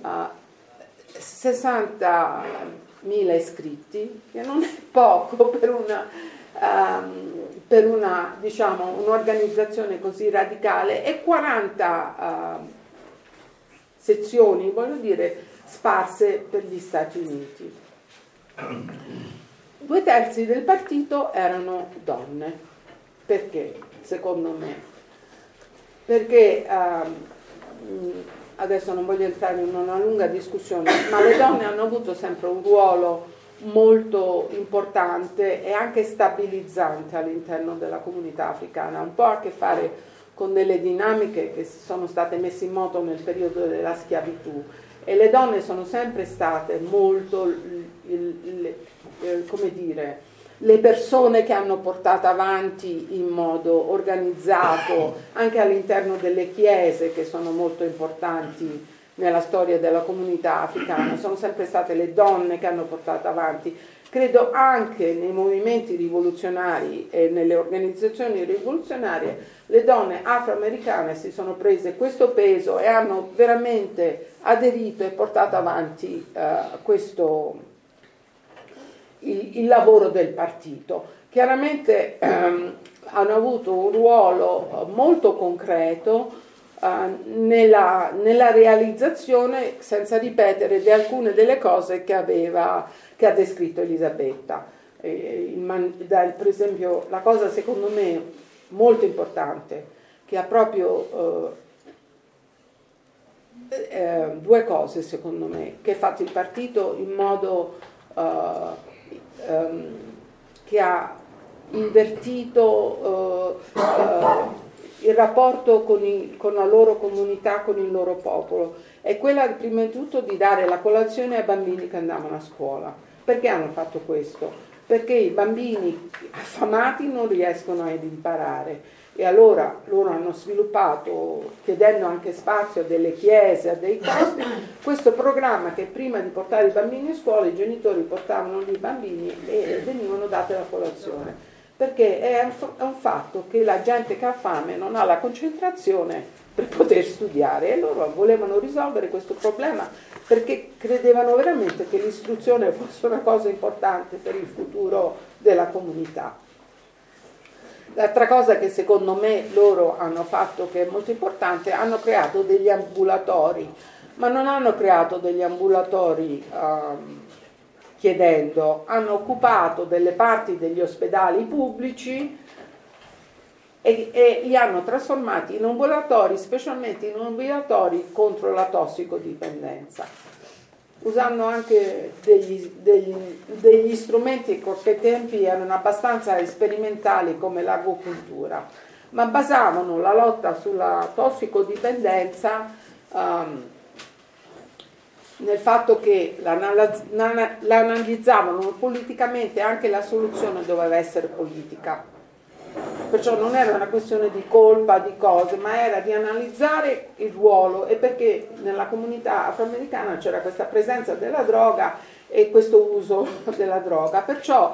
sessantamila iscritti, che non è poco per una, um, per una diciamo, un'organizzazione così radicale, e quaranta uh, sezioni, voglio dire, sparse per gli Stati Uniti. Due terzi del partito erano donne. Perché? Secondo me, perché um, adesso non voglio entrare in una lunga discussione, ma le donne hanno avuto sempre un ruolo molto importante e anche stabilizzante all'interno della comunità africana, un po' a che fare con delle dinamiche che sono state messe in moto nel periodo della schiavitù, e le donne sono sempre state molto, il, il, il, come dire, le persone che hanno portato avanti in modo organizzato anche all'interno delle chiese, che sono molto importanti nella storia della comunità africana, sono sempre state le donne che hanno portato avanti. Credo anche nei movimenti rivoluzionari e nelle organizzazioni rivoluzionarie le donne afroamericane si sono prese questo peso e hanno veramente aderito e portato avanti uh, questo Il, il lavoro del partito. Chiaramente ehm, hanno avuto un ruolo molto concreto eh, nella, nella realizzazione, senza ripetere, di alcune delle cose che aveva che ha descritto Elisabetta. Eh, il, per esempio, la cosa secondo me molto importante, che ha proprio eh, eh, due cose secondo me, che ha fatto il partito in modo eh, Um, che ha invertito uh, uh, il rapporto con, i, con la loro comunità, con il loro popolo, è quella prima di tutto di dare la colazione ai bambini che andavano a scuola. Perché hanno fatto questo? Perché i bambini affamati non riescono ad imparare, e allora loro hanno sviluppato, chiedendo anche spazio a delle chiese, a dei costi, questo programma che prima di portare i bambini a scuola i genitori portavano lì i bambini e venivano date la colazione, perché è un fatto che la gente che ha fame non ha la concentrazione per poter studiare, e loro volevano risolvere questo problema perché credevano veramente che l'istruzione fosse una cosa importante per il futuro della comunità. L'altra cosa che secondo me loro hanno fatto, che è molto importante, hanno creato degli ambulatori, ma non hanno creato degli ambulatori um, chiedendo, hanno occupato delle parti degli ospedali pubblici e, e li hanno trasformati in ambulatori, specialmente in ambulatori contro la tossicodipendenza, usando anche degli, degli, degli strumenti che a tempi erano abbastanza sperimentali come l'agopuntura, ma basavano la lotta sulla tossicodipendenza um, nel fatto che l'analizzavano politicamente, anche la soluzione doveva essere politica. Perciò non era una questione di colpa, di cose, ma era di analizzare il ruolo, e perché nella comunità afroamericana c'era questa presenza della droga e questo uso della droga. Perciò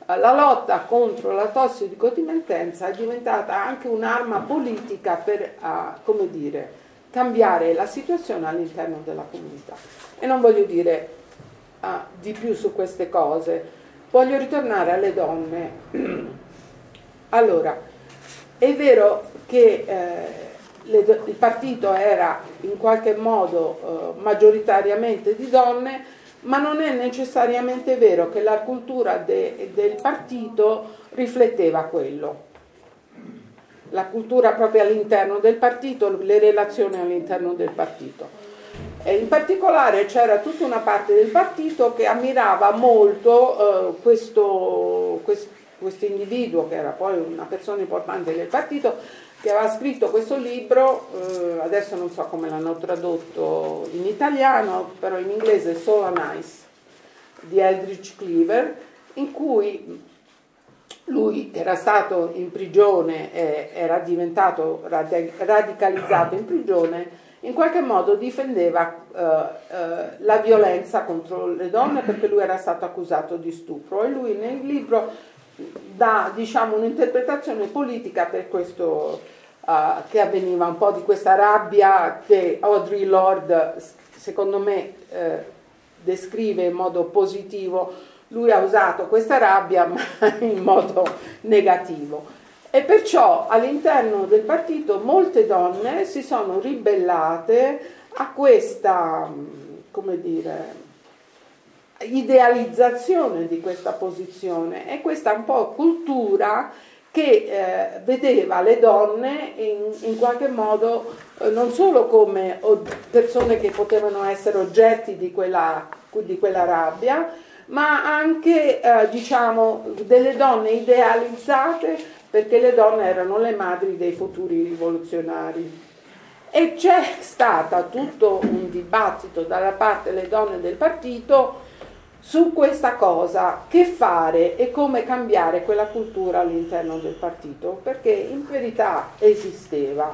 la lotta contro la tossicodipendenza è diventata anche un'arma politica per, uh, come dire, cambiare la situazione all'interno della comunità. E non voglio dire uh, di più su queste cose, voglio ritornare alle donne. Allora, è vero che eh, le, il partito era in qualche modo eh, maggioritariamente di donne, ma non è necessariamente vero che la cultura de, del partito rifletteva quello. La cultura proprio all'interno del partito, le relazioni all'interno del partito. E in particolare c'era tutta una parte del partito che ammirava molto eh, questo, questo, questo individuo, che era poi una persona importante del partito, che aveva scritto questo libro, eh, adesso non so come l'hanno tradotto in italiano, però in inglese So Nice, di Eldridge Cleaver, in cui lui era stato in prigione, eh, era diventato radicalizzato in prigione, in qualche modo difendeva eh, eh, la violenza contro le donne, perché lui era stato accusato di stupro, e lui nel libro dà, diciamo, un'interpretazione politica per questo uh, che avveniva, un po' di questa rabbia che Audre Lorde, secondo me, eh, descrive in modo positivo. Lui ha usato questa rabbia ma in modo negativo, e perciò all'interno del partito molte donne si sono ribellate a questa, come dire, idealizzazione di questa posizione, e questa un po' cultura che eh, vedeva le donne in, in qualche modo eh, non solo come persone che potevano essere oggetti di quella, di quella rabbia, ma anche eh, diciamo delle donne idealizzate, perché le donne erano le madri dei futuri rivoluzionari. E c'è stato tutto un dibattito dalla parte delle donne del partito su questa cosa, che fare e come cambiare quella cultura all'interno del partito, perché in verità esisteva.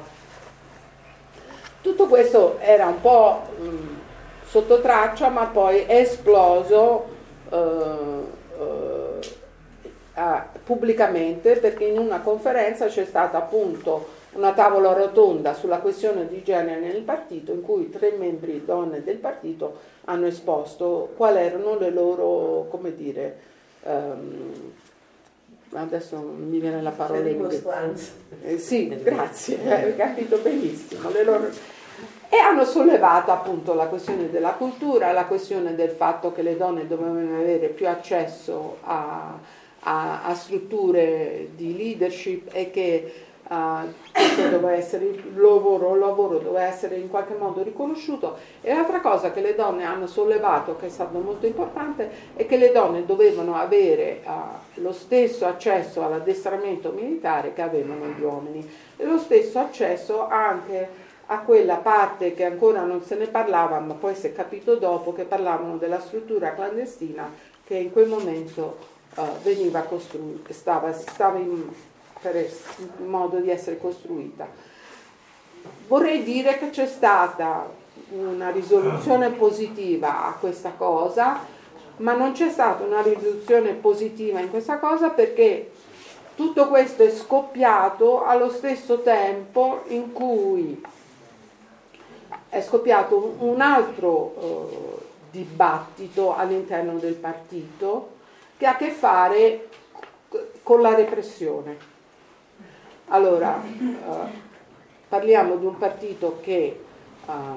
Tutto questo era un po' mh, sotto traccia, ma poi è esploso eh, eh, eh, pubblicamente, perché in una conferenza c'è stata appunto una tavola rotonda sulla questione di genere nel partito, in cui tre membri donne del partito hanno esposto quali erano le loro, come dire, um, adesso non mi viene la parola in eh, sì, grazie, hai capito benissimo, le loro, e hanno sollevato appunto la questione della cultura, la questione del fatto che le donne dovevano avere più accesso a, a, a strutture di leadership, e che Uh, questo doveva essere il lavoro, il lavoro doveva essere in qualche modo riconosciuto. E l'altra cosa che le donne hanno sollevato, che è stato molto importante, è che le donne dovevano avere uh, lo stesso accesso all'addestramento militare che avevano gli uomini, e lo stesso accesso anche a quella parte che ancora non se ne parlava, ma poi si è capito dopo, che parlavano della struttura clandestina che in quel momento uh, veniva costruita, stava, stava in per in modo di essere costruita. Vorrei dire che c'è stata una risoluzione positiva a questa cosa, ma non c'è stata una risoluzione positiva in questa cosa perché tutto questo è scoppiato allo stesso tempo in cui è scoppiato un altro eh, dibattito all'interno del partito che ha a che fare con la repressione. Allora, uh, parliamo di un partito che um,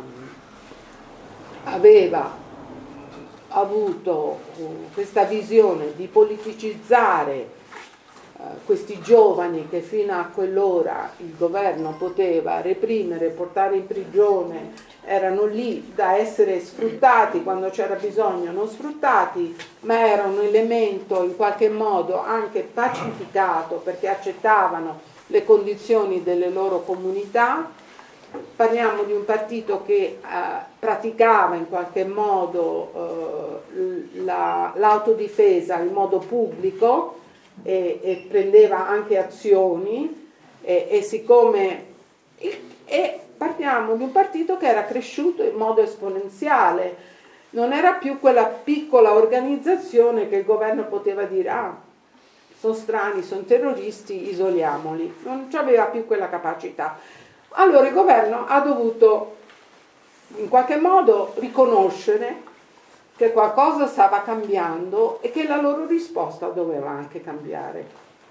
aveva avuto uh, questa visione di politicizzare uh, questi giovani che fino a quell'ora il governo poteva reprimere, portare in prigione, erano lì da essere sfruttati quando c'era bisogno, non sfruttati, ma era un elemento in qualche modo anche pacificato perché accettavano le condizioni delle loro comunità. Parliamo di un partito che eh, praticava in qualche modo eh, la, l'autodifesa in modo pubblico e, e prendeva anche azioni e, e siccome e, e parliamo di un partito che era cresciuto in modo esponenziale, non era più quella piccola organizzazione che il governo poteva dire ah sono strani, sono terroristi, isoliamoli. Non aveva più quella capacità. Allora il governo ha dovuto in qualche modo riconoscere che qualcosa stava cambiando e che la loro risposta doveva anche cambiare.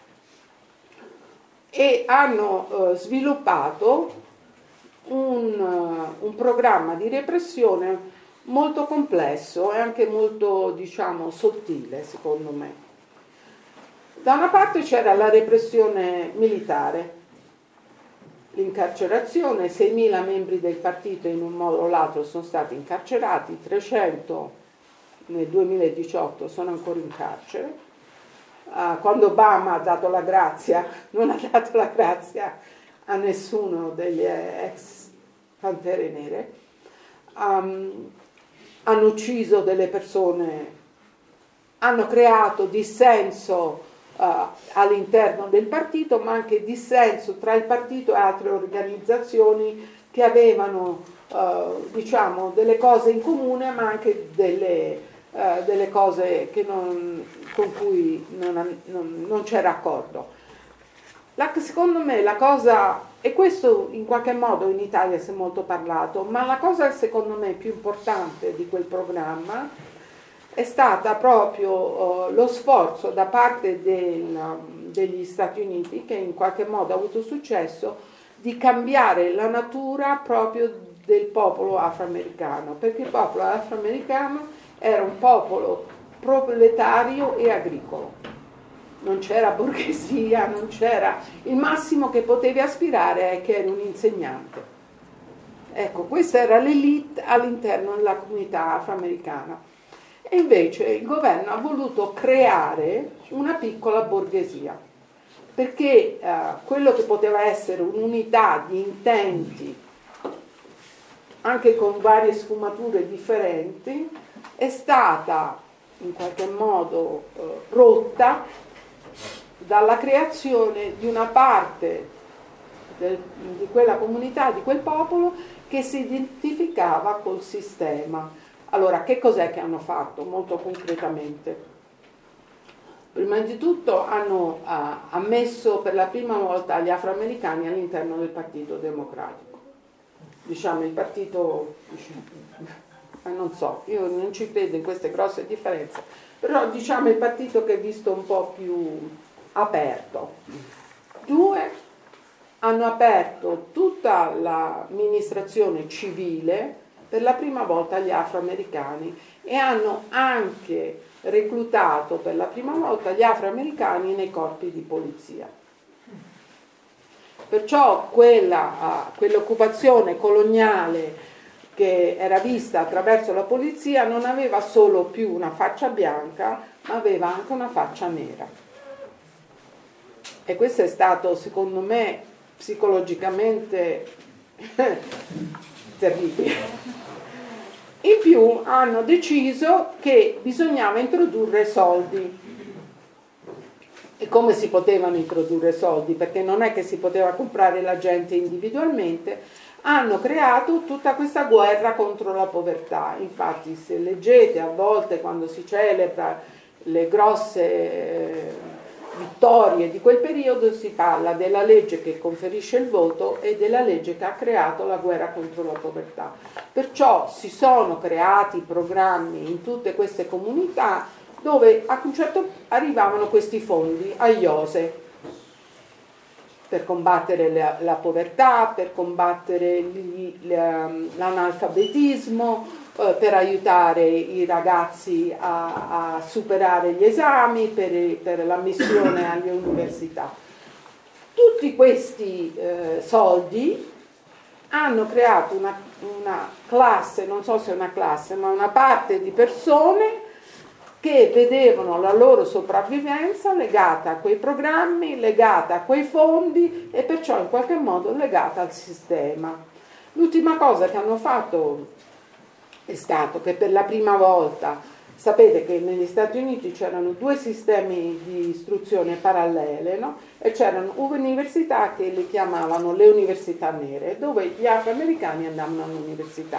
E hanno eh, sviluppato un, uh, un programma di repressione molto complesso e anche molto, diciamo, sottile, secondo me. Da una parte c'era la repressione militare, l'incarcerazione, seimila membri del partito in un modo o l'altro sono stati incarcerati, trecento nel duemiladiciotto sono ancora in carcere. Uh, quando Obama ha dato la grazia, non ha dato la grazia a nessuno degli ex Pantere Nere, um, hanno ucciso delle persone, hanno creato dissenso uh, all'interno del partito, ma anche dissenso tra il partito e altre organizzazioni che avevano uh, diciamo delle cose in comune, ma anche delle, uh, delle cose che non, con cui non, non, non c'era accordo. La, secondo me la cosa, e questo in qualche modo in Italia si è molto parlato, ma la cosa secondo me più importante di quel programma è stata proprio uh, lo sforzo da parte del, um, degli Stati Uniti, che in qualche modo ha avuto successo, di cambiare la natura proprio del popolo afroamericano, perché il popolo afroamericano era un popolo proletario e agricolo. Non c'era borghesia, non c'era, il massimo che potevi aspirare è che eri un insegnante. Ecco, questa era l'elite all'interno della comunità afroamericana. E invece il governo ha voluto creare una piccola borghesia, perché eh, quello che poteva essere un'unità di intenti, anche con varie sfumature differenti, è stata in qualche modo eh, rotta dalla creazione di una parte del, di quella comunità, di quel popolo che si identificava col sistema. Allora, che cos'è che hanno fatto molto concretamente? Prima di tutto hanno uh, ammesso per la prima volta gli afroamericani all'interno del Partito Democratico. Diciamo il partito, diciamo, non so, io non ci credo in queste grosse differenze, però diciamo il partito che è visto un po' più aperto. Due, hanno aperto tutta l'amministrazione civile per la prima volta agli afroamericani e hanno anche reclutato per la prima volta gli afroamericani nei corpi di polizia. Perciò quella, quell'occupazione coloniale che era vista attraverso la polizia non aveva solo più una faccia bianca, ma aveva anche una faccia nera. E questo è stato, secondo me, psicologicamente terribile. In più hanno deciso che bisognava introdurre soldi. E come si potevano introdurre soldi? Perché non è che si poteva comprare la gente individualmente. Hanno creato tutta questa guerra contro la povertà. Infatti, se leggete a volte quando si celebra le grosse eh, vittorie di quel periodo, si parla della legge che conferisce il voto e della legge che ha creato la guerra contro la povertà. Perciò si sono creati programmi in tutte queste comunità dove a un certo punto arrivavano questi fondi a I O S E per combattere la, la povertà, per combattere gli, l'analfabetismo, eh, per aiutare i ragazzi a, a superare gli esami, per, per l'ammissione alle università. Tutti questi eh, soldi hanno creato una, una classe, non so se è una classe, ma una parte di persone che vedevano la loro sopravvivenza legata a quei programmi, legata a quei fondi e perciò in qualche modo legata al sistema. L'ultima cosa che hanno fatto è stato che per la prima volta, sapete che negli Stati Uniti c'erano due sistemi di istruzione parallele, no? E c'erano università che le chiamavano le università nere, dove gli afroamericani andavano all'università.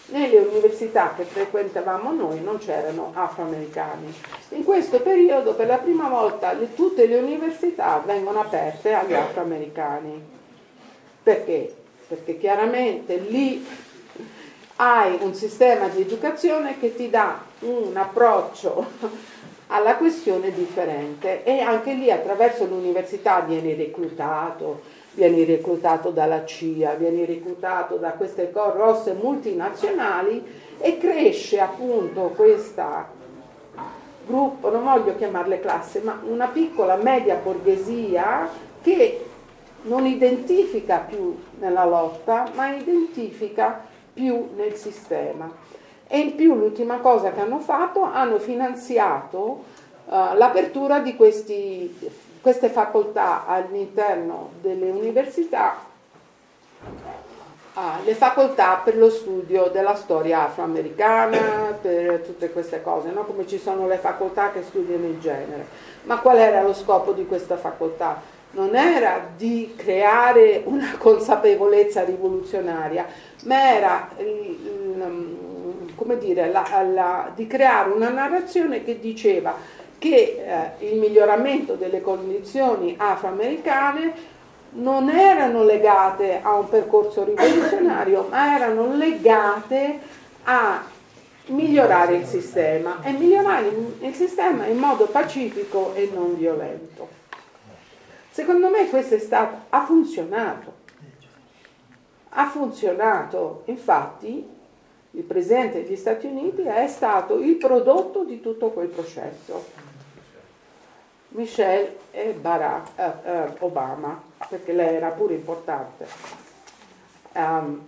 nelle università che frequentavamo noi non c'erano afroamericani. In questo periodo per la prima volta le, tutte le università vengono aperte agli afroamericani. Perché? Perché chiaramente lì hai un sistema di educazione che ti dà un approccio alla questione differente, e anche lì attraverso l'università vieni reclutato, vieni reclutato dalla C I A, vieni reclutato da queste grosse multinazionali, e cresce appunto questa gruppo, non voglio chiamarle classe, ma una piccola media borghesia che non identifica più nella lotta, ma identifica più nel sistema. E in più l'ultima cosa che hanno fatto, hanno finanziato uh, l'apertura di questi, queste facoltà all'interno delle università, uh, le facoltà per lo studio della storia afroamericana, per tutte queste cose, no? Come ci sono le facoltà che studiano il genere. Ma qual era lo scopo di questa facoltà? Non era di creare una consapevolezza rivoluzionaria, ma era come dire, la, la, di creare una narrazione che diceva che eh, il miglioramento delle condizioni afroamericane non erano legate a un percorso rivoluzionario, ma erano legate a migliorare il sistema, e migliorare il sistema in modo pacifico e non violento. Secondo me questo è stato, ha funzionato, ha funzionato, infatti il Presidente degli Stati Uniti è stato il prodotto di tutto quel processo, Michelle e Barack eh, eh, Obama, perché lei era pure importante, um,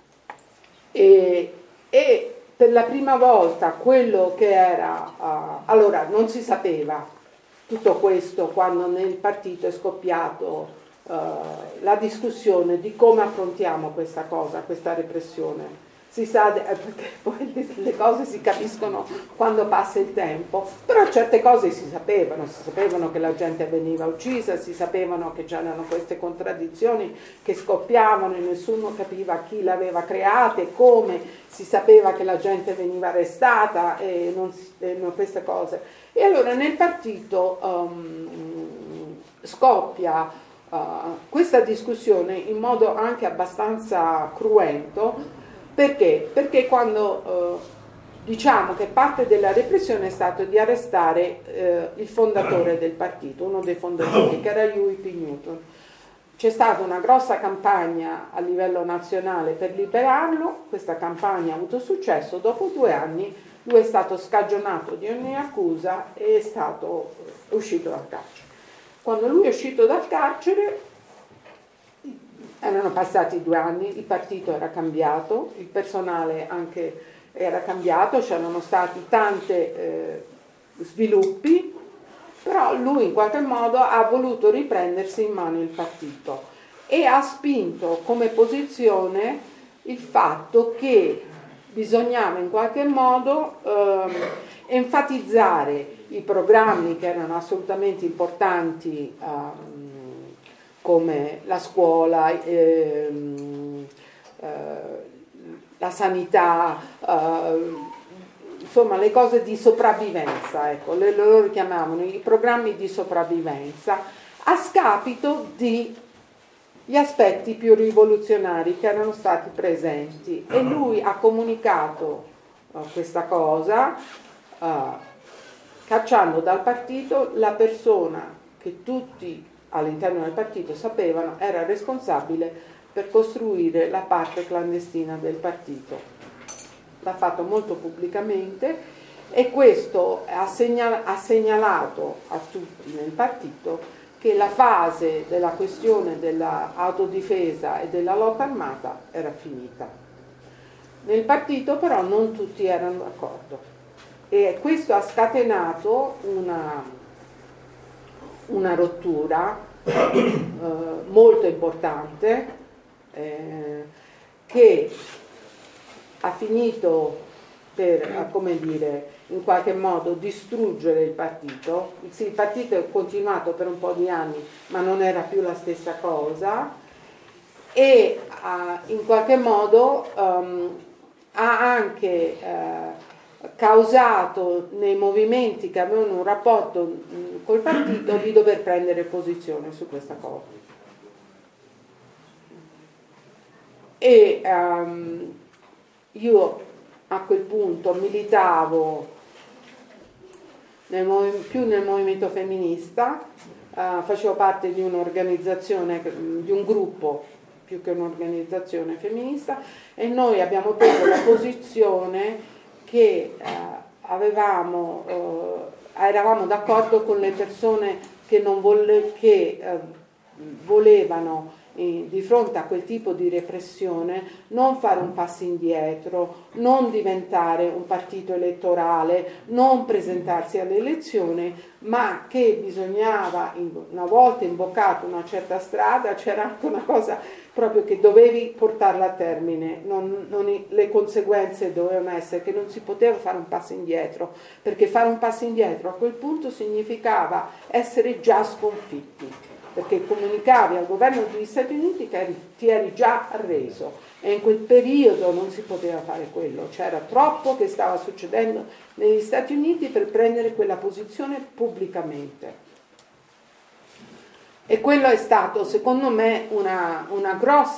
e, e per la prima volta quello che era, uh, allora non si sapeva tutto questo quando nel partito è scoppiato uh, la discussione di come affrontiamo questa cosa, questa repressione. Si sa, perché poi le, le cose si capiscono quando passa il tempo, però certe cose si sapevano, si sapevano che la gente veniva uccisa, si sapevano che c'erano queste contraddizioni che scoppiavano e nessuno capiva chi le aveva create, come, si sapeva che la gente veniva arrestata e, non, e non queste cose. E allora nel partito um, scoppia uh, questa discussione in modo anche abbastanza cruento. Perché? Perché quando uh, diciamo che parte della repressione è stato di arrestare uh, il fondatore del partito, uno dei fondatori, che era Huey P. Newton. C'è stata una grossa campagna a livello nazionale per liberarlo, questa campagna ha avuto successo, dopo due anni lui è stato scagionato di ogni accusa e è stato è uscito dal carcere. Quando lui è uscito dal carcere erano passati due anni, il partito era cambiato, il personale anche era cambiato, c'erano stati tanti eh, sviluppi, però lui in qualche modo ha voluto riprendersi in mano il partito e ha spinto come posizione il fatto che bisognava in qualche modo ehm, enfatizzare i programmi che erano assolutamente importanti, ehm, come la scuola, ehm, eh, la sanità, eh, insomma le cose di sopravvivenza, ecco, le, loro chiamavano i programmi di sopravvivenza, a scapito di gli aspetti più rivoluzionari che erano stati presenti, e lui ha comunicato uh, questa cosa uh, cacciando dal partito la persona che tutti all'interno del partito sapevano era responsabile per costruire la parte clandestina del partito. L'ha fatto molto pubblicamente, e questo ha, segnal- ha segnalato a tutti nel partito che la fase della questione dell'autodifesa e della lotta armata era finita. Nel partito però non tutti erano d'accordo, e questo ha scatenato una, una rottura eh, molto importante eh, che ha finito per, come dire, in qualche modo distruggere il partito. Sì, il partito è continuato per un po' di anni, ma non era più la stessa cosa, e uh, in qualche modo um, ha anche eh, causato nei movimenti che avevano un rapporto mh, col partito di dover prendere posizione su questa cosa. E um, io a quel punto militavo nel mov- più nel movimento femminista, uh, facevo parte di un'organizzazione, di un gruppo più che un'organizzazione femminista, e noi abbiamo preso la posizione che eh, avevamo, eh, eravamo d'accordo con le persone che, non volle, che eh, volevano eh, di fronte a quel tipo di repressione non fare un passo indietro, non diventare un partito elettorale, non presentarsi alle elezioni, ma che bisognava, una volta imboccata una certa strada, c'era anche una cosa proprio che dovevi portarla a termine, non, non, le conseguenze dovevano essere che non si poteva fare un passo indietro, perché fare un passo indietro a quel punto significava essere già sconfitti, perché comunicavi al governo degli Stati Uniti che eri, ti eri già arreso, e in quel periodo non si poteva fare quello, c'era troppo che stava succedendo negli Stati Uniti per prendere quella posizione pubblicamente. E quello è stato, secondo me, una, una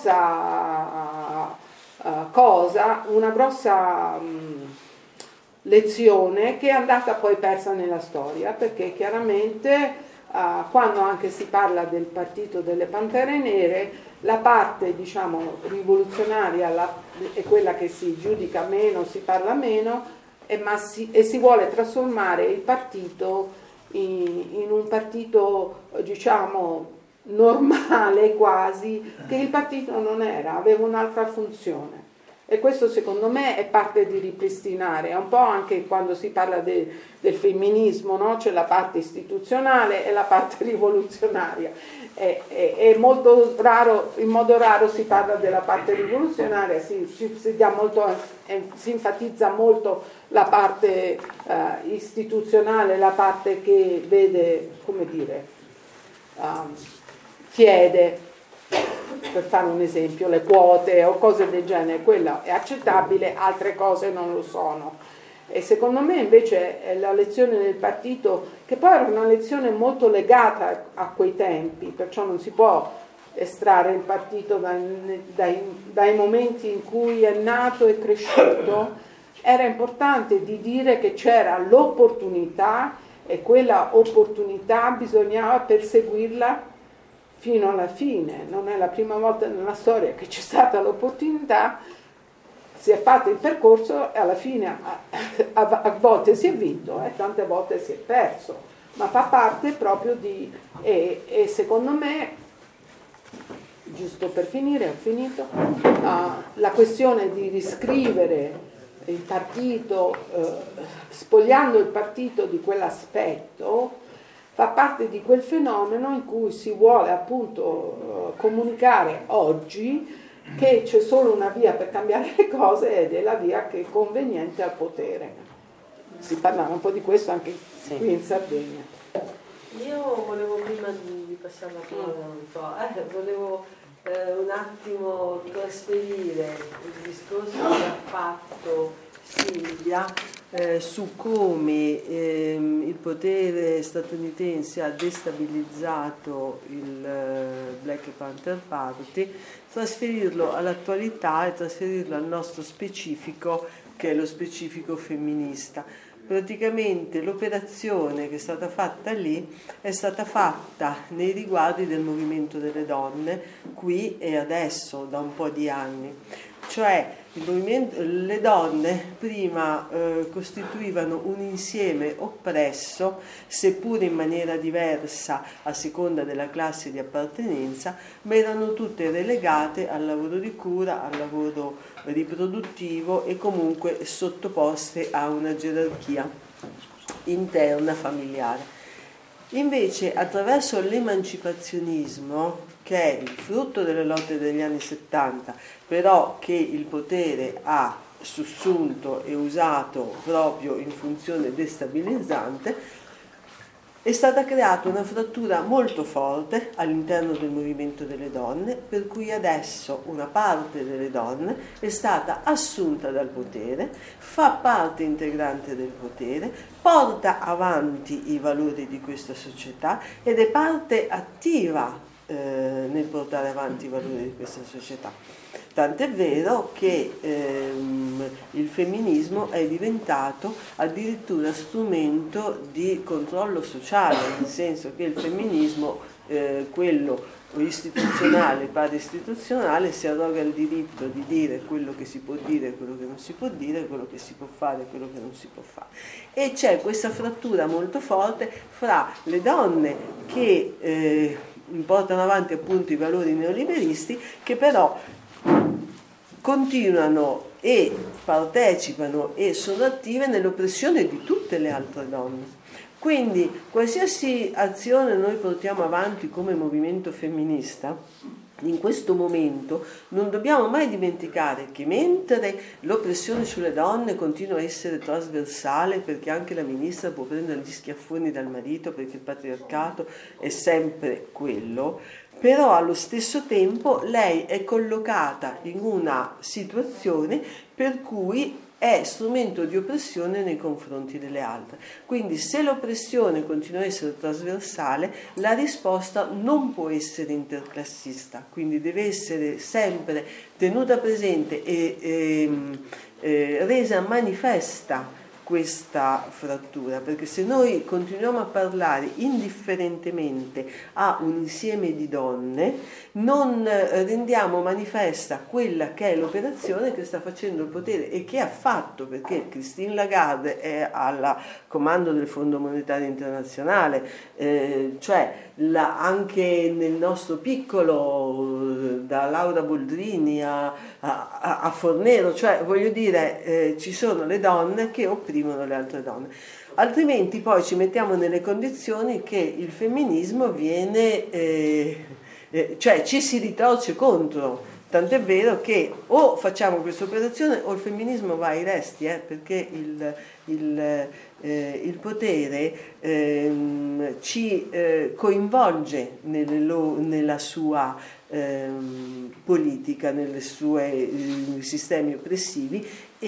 grossa uh, cosa, una grossa um, lezione che è andata poi persa nella storia, perché chiaramente uh, quando anche si parla del partito delle Pantere Nere, la parte, diciamo, rivoluzionaria la, è quella che si giudica meno, si parla meno, e, ma si, e si vuole trasformare il partito In, in un partito, diciamo, normale quasi, che il partito non era, aveva un'altra funzione, e questo secondo me è parte di ripristinare, è un po' anche quando si parla de, del femminismo, no? C'è la parte istituzionale e la parte rivoluzionaria, è, è, è molto raro, in modo raro si parla della parte rivoluzionaria, si, si, si, dà molto, eh, si enfatizza molto la parte uh, istituzionale, la parte che vede, come dire, um, chiede, per fare un esempio, le quote o cose del genere, quello è accettabile, altre cose non lo sono. E secondo me invece è la lezione del partito, che poi era una lezione molto legata a quei tempi, perciò non si può estrarre il partito dai, dai, dai momenti in cui è nato e cresciuto. Era importante di dire che c'era l'opportunità, e quella opportunità bisognava perseguirla fino alla fine. Non è la prima volta nella storia che c'è stata l'opportunità, si è fatto il percorso e alla fine a, a, a volte si è vinto, eh, tante volte si è perso, ma fa parte proprio di, e, e secondo me, giusto per finire, ho finito, uh, la questione di riscrivere il partito, eh, spogliando il partito di quell'aspetto, fa parte di quel fenomeno in cui si vuole appunto eh, comunicare oggi che c'è solo una via per cambiare le cose, ed è la via che è conveniente al potere. Si parlava un po' di questo anche sì. Qui in Sardegna. Io volevo, prima di passare la parola, eh, volevo eh, un attimo trasferire il discorso che ha fatto Silvia eh, su come ehm, il potere statunitense ha destabilizzato il eh, Black Panther Party, trasferirlo all'attualità e trasferirlo al nostro specifico, che è lo specifico femminista. Praticamente l'operazione che è stata fatta lì è stata fatta nei riguardi del movimento delle donne qui e adesso, da un po' di anni. Cioè il movimento, le donne prima eh, costituivano un insieme oppresso, seppure in maniera diversa a seconda della classe di appartenenza, ma erano tutte relegate al lavoro di cura, al lavoro riproduttivo e comunque sottoposte a una gerarchia interna familiare. Invece, attraverso l'emancipazionismo, che è il frutto delle lotte degli anni settanta, però che il potere ha sussunto e usato proprio in funzione destabilizzante, è stata creata una frattura molto forte all'interno del movimento delle donne, per cui adesso una parte delle donne è stata assunta dal potere, fa parte integrante del potere, porta avanti i valori di questa società ed è parte attiva eh, nel portare avanti i valori di questa società. Tant'è vero che ehm, il femminismo è diventato addirittura strumento di controllo sociale, nel senso che il femminismo, eh, quello istituzionale, pari-istituzionale, si arroga il diritto di dire quello che si può dire e quello che non si può dire, quello che si può fare e quello che non si può fare. E c'è questa frattura molto forte fra le donne che eh, portano avanti appunto i valori neoliberisti, che però continuano e partecipano e sono attive nell'oppressione di tutte le altre donne. Quindi qualsiasi azione noi portiamo avanti come movimento femminista, in questo momento non dobbiamo mai dimenticare che mentre l'oppressione sulle donne continua a essere trasversale, perché anche la ministra può prendere gli schiaffoni dal marito perché il patriarcato è sempre quello, però allo stesso tempo lei è collocata in una situazione per cui è strumento di oppressione nei confronti delle altre. Quindi se l'oppressione continua a essere trasversale, la risposta non può essere interclassista, quindi deve essere sempre tenuta presente e, e, e resa manifesta questa frattura, perché se noi continuiamo a parlare indifferentemente a un insieme di donne, non rendiamo manifesta quella che è l'operazione che sta facendo il potere e che ha fatto, perché Christine Lagarde è al comando del Fondo Monetario Internazionale, eh, cioè la, anche nel nostro piccolo, da Laura Boldrini a, a, a Fornero, cioè voglio dire, eh, ci sono le donne che opprimono le altre donne. Altrimenti poi ci mettiamo nelle condizioni che il femminismo viene, eh, eh, cioè ci si ritorce contro. Tant'è vero che o facciamo questa operazione o il femminismo va ai resti, eh, perché il, il, eh, il potere eh, ci eh, coinvolge nelle lo, nella sua eh, politica, nelle sue eh, sistemi oppressivi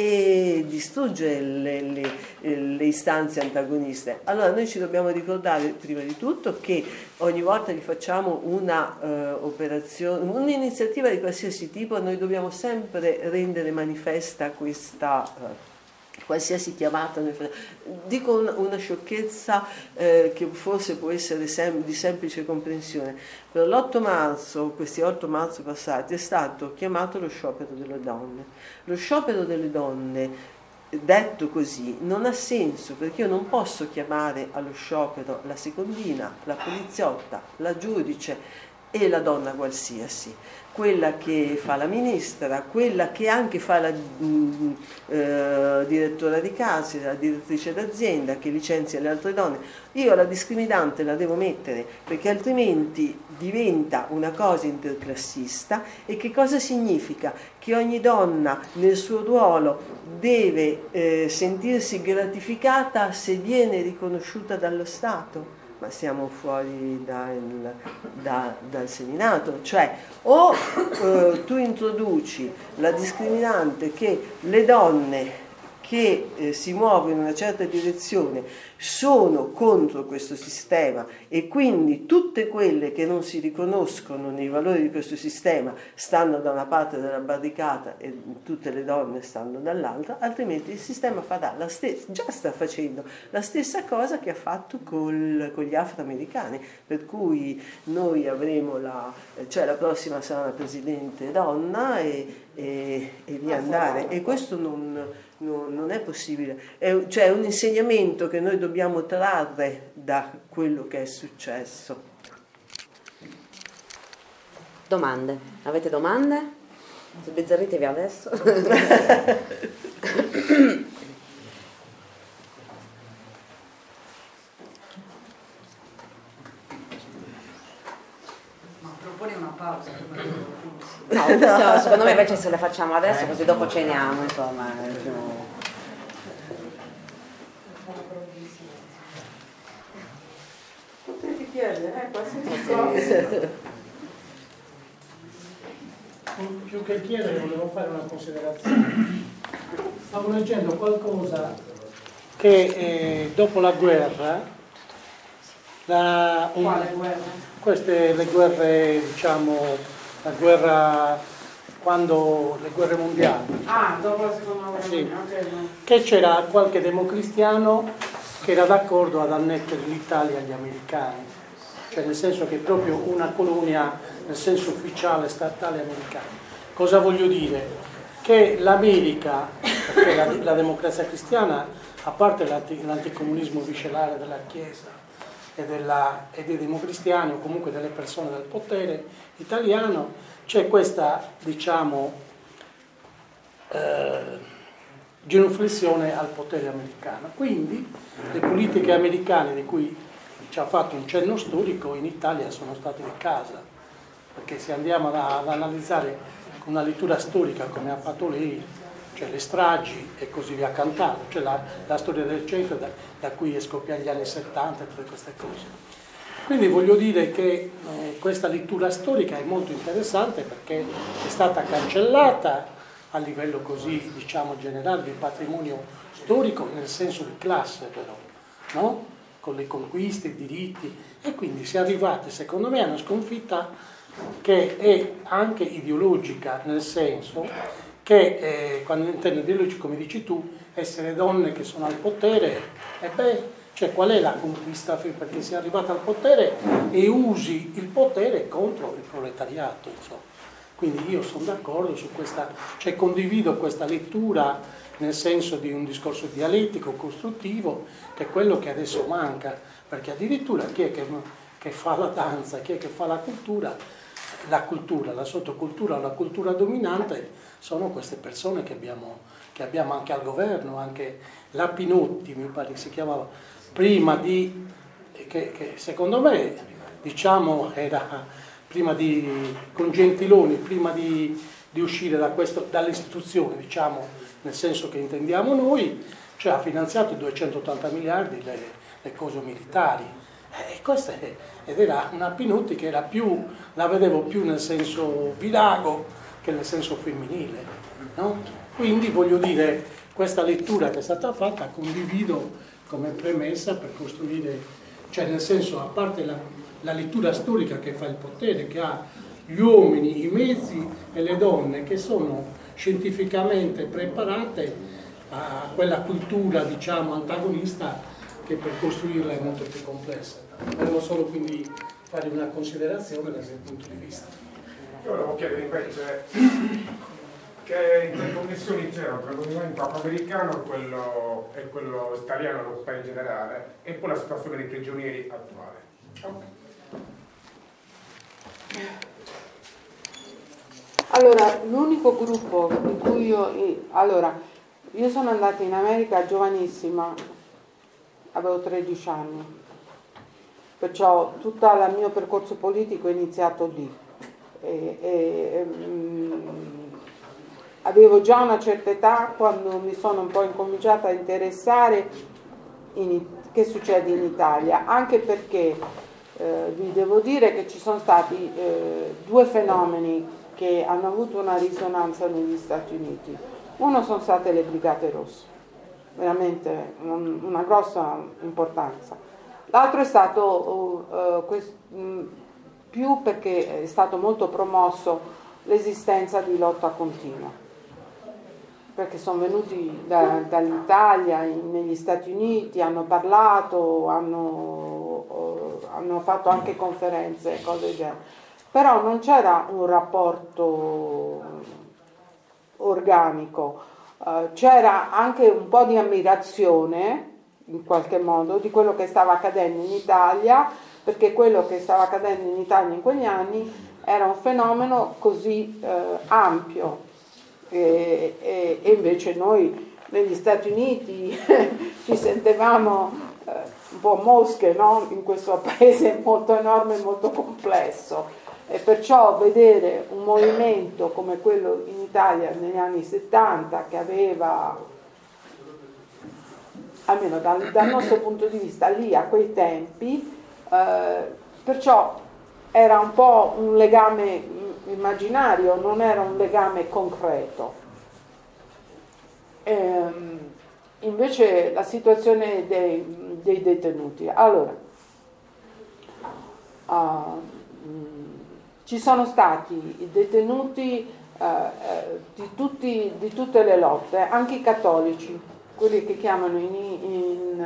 e distrugge le, le, le istanze antagoniste. Allora noi ci dobbiamo ricordare prima di tutto che ogni volta che facciamo una uh, operazione, un'iniziativa di qualsiasi tipo, noi dobbiamo sempre rendere manifesta questa uh, qualsiasi chiamata. Dico una, una sciocchezza eh, che forse può essere sem- di semplice comprensione. Per l'otto marzo, questi otto marzo passati, è stato chiamato lo sciopero delle donne. Lo sciopero delle donne, detto così, non ha senso, perché io non posso chiamare allo sciopero la secondina, la poliziotta, la giudice e la donna qualsiasi, quella che fa la ministra, quella che anche fa la mh, eh, direttora di casa, la direttrice d'azienda, che licenzia le altre donne. Io la discriminante la devo mettere, perché altrimenti diventa una cosa interclassista. E che cosa significa? Che ogni donna nel suo ruolo deve eh, sentirsi gratificata se viene riconosciuta dallo Stato. Ma siamo fuori dal, da, dal seminato, cioè o eh, tu introduci la discriminante che le donne che eh, si muovono in una certa direzione sono contro questo sistema e quindi tutte quelle che non si riconoscono nei valori di questo sistema stanno da una parte della barricata e tutte le donne stanno dall'altra, altrimenti il sistema farà la stessa, già sta facendo la stessa cosa che ha fatto col, con gli afroamericani, per cui noi avremo la, cioè la prossima sarà una presidente donna e, e, e via andare, e questo non... No, non è possibile, è, cioè è un insegnamento che noi dobbiamo trarre da quello che è successo. Domande? Avete domande? Sbizzarritevi adesso. Ma proponi una pausa? No, no, secondo me invece se le facciamo adesso, così dopo ceniamo, insomma. Più... chiede, eh, qualsiasi cosa. Più che chiedere volevo fare una considerazione. Stavo leggendo qualcosa che eh, dopo la guerra, la, un, Quale guerra? queste le guerre, diciamo, la guerra quando le guerre mondiali. Ah, dopo la seconda guerra Sì. mondiale, ok, no. Che c'era qualche democristiano che era d'accordo ad annettere l'Italia agli americani, cioè nel senso che è proprio una colonia nel senso ufficiale statale americano. Cosa voglio dire? Che l'America, perché la, la democrazia cristiana, a parte l'anti, l'anticomunismo viscerale della Chiesa e, della, e dei democristiani o comunque delle persone del potere italiano, c'è questa, diciamo, eh, genuflessione al potere americano. Quindi le politiche americane di cui ci ha fatto un cenno storico in Italia sono state di casa, perché se andiamo ad, ad analizzare con una lettura storica come ha fatto lei, cioè le stragi e così via cantando, cioè la, la storia del centro da, da cui è scoppiata gli anni settanta e tutte queste cose. Quindi voglio dire che eh, questa lettura storica è molto interessante perché è stata cancellata a livello così, diciamo, generale del patrimonio storico nel senso di classe però, no? Con le conquiste, i diritti, e quindi si è arrivati, secondo me, a una sconfitta che è anche ideologica, nel senso che eh, quando in termini ideologici, come dici tu, essere donne che sono al potere, e beh, cioè qual è la conquista? Perché sei arrivata al potere e usi il potere contro il proletariato, insomma. Quindi io sono d'accordo su questa, cioè condivido questa lettura nel senso di un discorso dialettico, costruttivo, che è quello che adesso manca, perché addirittura chi è che, che fa la danza, chi è che fa la cultura, la cultura, la sottocultura, la cultura dominante sono queste persone che abbiamo, che abbiamo anche al governo, anche la Pinotti, mi pare che si chiamava, prima di, che, che secondo me, diciamo, era prima di, con Gentiloni, prima di, di uscire da questo, dall'istituzione, diciamo, nel senso che intendiamo noi, cioè ha finanziato duecentottanta miliardi le, le cose militari. E questa è, ed era una Pinotti che era più, la vedevo più nel senso virago che nel senso femminile, no? Quindi voglio dire, questa lettura che è stata fatta condivido come premessa per costruire, cioè nel senso, a parte la, la lettura storica che fa il potere, che ha gli uomini, i mezzi e le donne che sono scientificamente preparate a quella cultura, diciamo, antagonista, che per costruirla è molto più complessa. Volevo solo quindi fare una considerazione da questo punto di vista. Io volevo chiedere invece che interconnessioni c'erano tra il movimento afroamericano e quello, e quello italiano europeo in generale, e poi la situazione dei prigionieri attuale. Okay. Allora, l'unico gruppo in cui io... Allora, io sono andata in America giovanissima, avevo tredici anni, perciò tutto il mio percorso politico è iniziato lì. E, e, um, avevo già una certa età quando mi sono un po' incominciata a interessare in, che succede in Italia, anche perché eh, vi devo dire che ci sono stati eh, due fenomeni che hanno avuto una risonanza negli Stati Uniti. Uno sono state le Brigate Rosse, veramente un, una grossa importanza. L'altro è stato uh, quest, mh, più perché è stato molto promosso l'esistenza di lotta continua, perché sono venuti da, dall'Italia in, negli Stati Uniti, hanno parlato, hanno, uh, hanno fatto anche conferenze, cose del genere, però non c'era un rapporto organico, uh, c'era anche un po' di ammirazione in qualche modo di quello che stava accadendo in Italia, perché quello che stava accadendo in Italia in quegli anni era un fenomeno così eh, ampio e, e, e invece noi negli Stati Uniti ci sentivamo eh, un po' mosche, no? In questo paese molto enorme e molto complesso, e perciò vedere un movimento come quello in Italia negli anni settanta, che aveva, almeno dal, dal nostro punto di vista lì a quei tempi, eh, perciò era un po' un legame immaginario, non era un legame concreto. Ehm, invece la situazione dei, dei detenuti. Allora, uh, ci sono stati i detenuti uh, di, tutti, di tutte le lotte, anche i cattolici, quelli che chiamano in, in,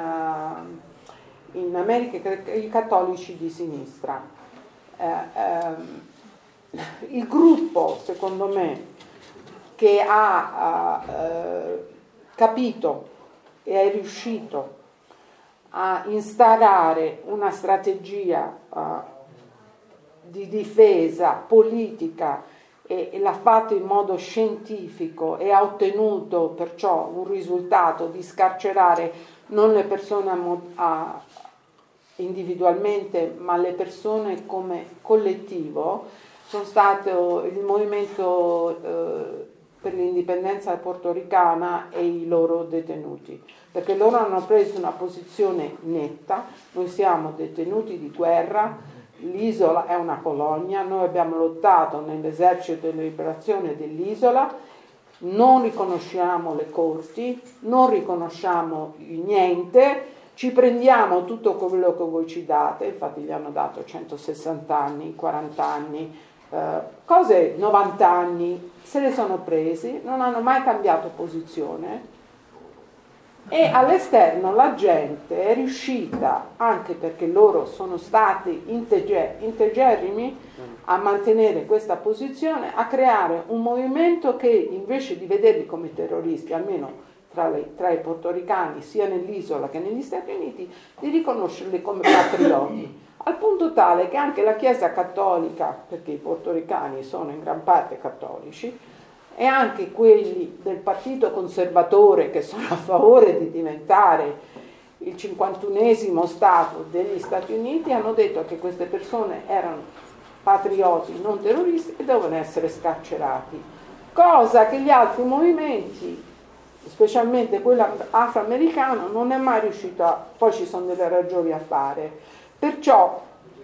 uh, in America i cattolici di sinistra. Uh, um, il gruppo, secondo me, che ha uh, capito e è riuscito a instaurare una strategia uh, di difesa politica e, e l'ha fatto in modo scientifico e ha ottenuto perciò un risultato di scarcerare non le persone a, a, individualmente ma le persone come collettivo, sono stato il movimento eh, per l'indipendenza portoricana e i loro detenuti, perché loro hanno preso una posizione netta: noi siamo detenuti di guerra, l'isola è una colonia, noi abbiamo lottato nell'esercito di liberazione dell'isola, non riconosciamo le corti, non riconosciamo niente, ci prendiamo tutto quello che voi ci date. Infatti gli hanno dato centosessanta anni, quaranta anni, Uh, cose novanta anni, se le sono presi, non hanno mai cambiato posizione, e all'esterno la gente è riuscita, anche perché loro sono stati integer- integerrimi a mantenere questa posizione, a creare un movimento che invece di vederli come terroristi, almeno tra, le, tra i portoricani sia nell'isola che negli Stati Uniti, di riconoscerli come patrioti. Al punto tale che anche la Chiesa cattolica, perché i portoricani sono in gran parte cattolici, e anche quelli del partito conservatore che sono a favore di diventare il cinquantunesimo Stato degli Stati Uniti, hanno detto che queste persone erano patrioti non terroristi e devono essere scarcerati, cosa che gli altri movimenti, specialmente quello afroamericano, non è mai riuscito a, poi ci sono delle ragioni a fare. Perciò,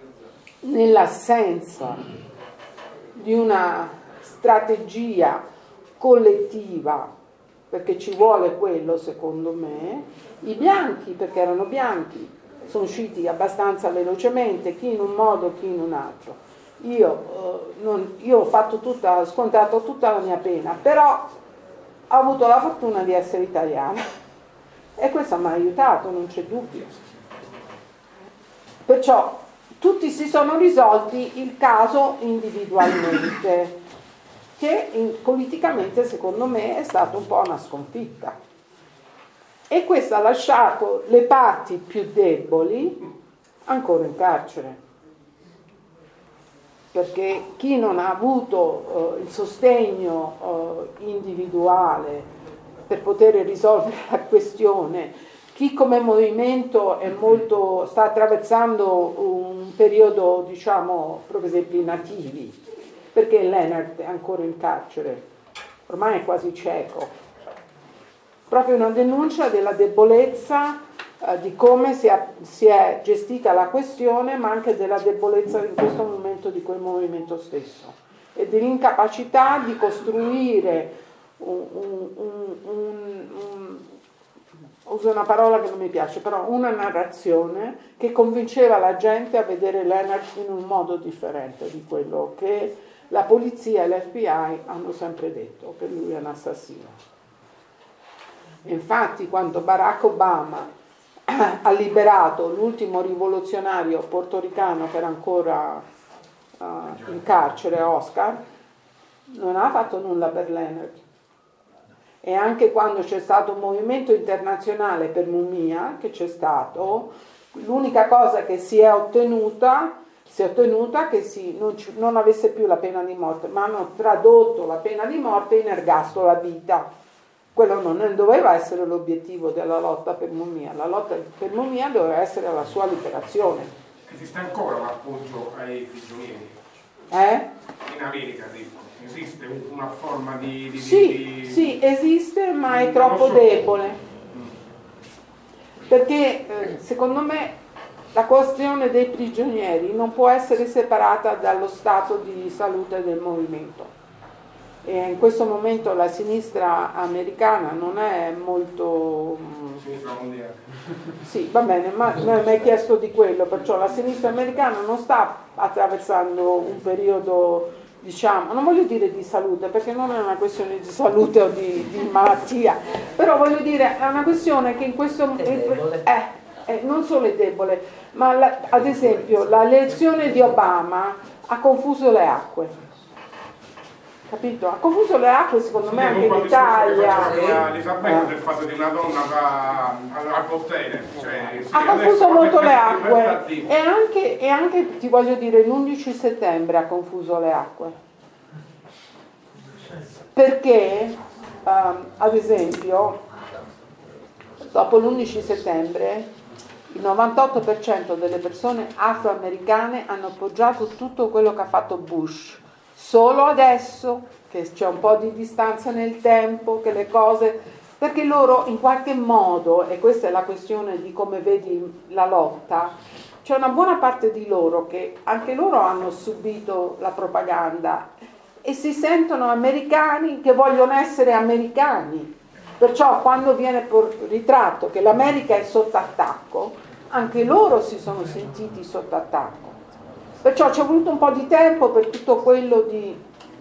nell'assenza di una strategia collettiva, perché ci vuole quello secondo me, i bianchi, perché erano bianchi, sono usciti abbastanza velocemente, chi in un modo, chi in un altro. Io, eh, non, io ho fatto tutta, ho scontato tutta la mia pena, però ho avuto la fortuna di essere italiana e questo mi ha aiutato, non c'è dubbio. Perciò tutti si sono risolti il caso individualmente, che in, politicamente secondo me è stata un po' una sconfitta. E questo ha lasciato le parti più deboli ancora in carcere. Perché chi non ha avuto uh, il sostegno uh, individuale per poter risolvere la questione, chi come movimento è molto, sta attraversando un periodo, diciamo, per esempio i nativi, perché Leonard è ancora in carcere, ormai è quasi cieco, proprio una denuncia della debolezza eh, di come si è, si è gestita la questione, ma anche della debolezza in questo momento di quel movimento stesso e dell'incapacità di costruire un, un, un, un, un uso una parola che non mi piace, però una narrazione che convinceva la gente a vedere Leonard in un modo differente di quello che la polizia e l'F B I hanno sempre detto, che lui è un assassino. Infatti, quando Barack Obama ha liberato l'ultimo rivoluzionario portoricano che era ancora uh, in carcere, Oscar, non ha fatto nulla per Leonard. E anche quando c'è stato un movimento internazionale per Mumia, che c'è stato, l'unica cosa che si è ottenuta, si è ottenuta che si, non, ci, non avesse più la pena di morte, ma hanno tradotto la pena di morte in ergastolo a vita. Quello non doveva essere l'obiettivo della lotta per Mumia, la lotta per Mumia doveva essere la sua liberazione. Esiste ancora l'appoggio ai prigionieri? Eh? In America, dico. Esiste una forma di... di sì, di... sì, esiste, ma è troppo debole. Perché, eh, secondo me, la questione dei prigionieri non può essere separata dallo stato di salute del movimento. E in questo momento la sinistra americana non è molto... Sinistra mondiale. Sì, va bene, ma non mi hai chiesto di quello, perciò la sinistra americana non sta attraversando un periodo, diciamo, non voglio dire di salute, perché non è una questione di salute o di, di malattia, però voglio dire, è una questione che in questo momento... Eh, eh, non solo è debole, ma la, ad esempio la elezione di Obama ha confuso le acque. Capito? Ha confuso le acque secondo Sì, me anche in Italia. Elisabetta del fatto di una donna al potere. Cioè, sì, ha confuso molto le acque di... e anche, e anche, ti voglio dire, l'undici settembre ha confuso le acque. Perché, um, ad esempio, dopo l'undici settembre il novantotto per cento delle persone afroamericane hanno appoggiato tutto quello che ha fatto Bush. Solo adesso, che c'è un po' di distanza nel tempo, che le cose... Perché loro in qualche modo, e questa è la questione di come vedi la lotta, c'è una buona parte di loro che anche loro hanno subito la propaganda e si sentono americani che vogliono essere americani. Perciò quando viene ritratto che l'America è sotto attacco, anche loro si sono sentiti sotto attacco. Perciò ci è voluto un po' di tempo per tutto quello di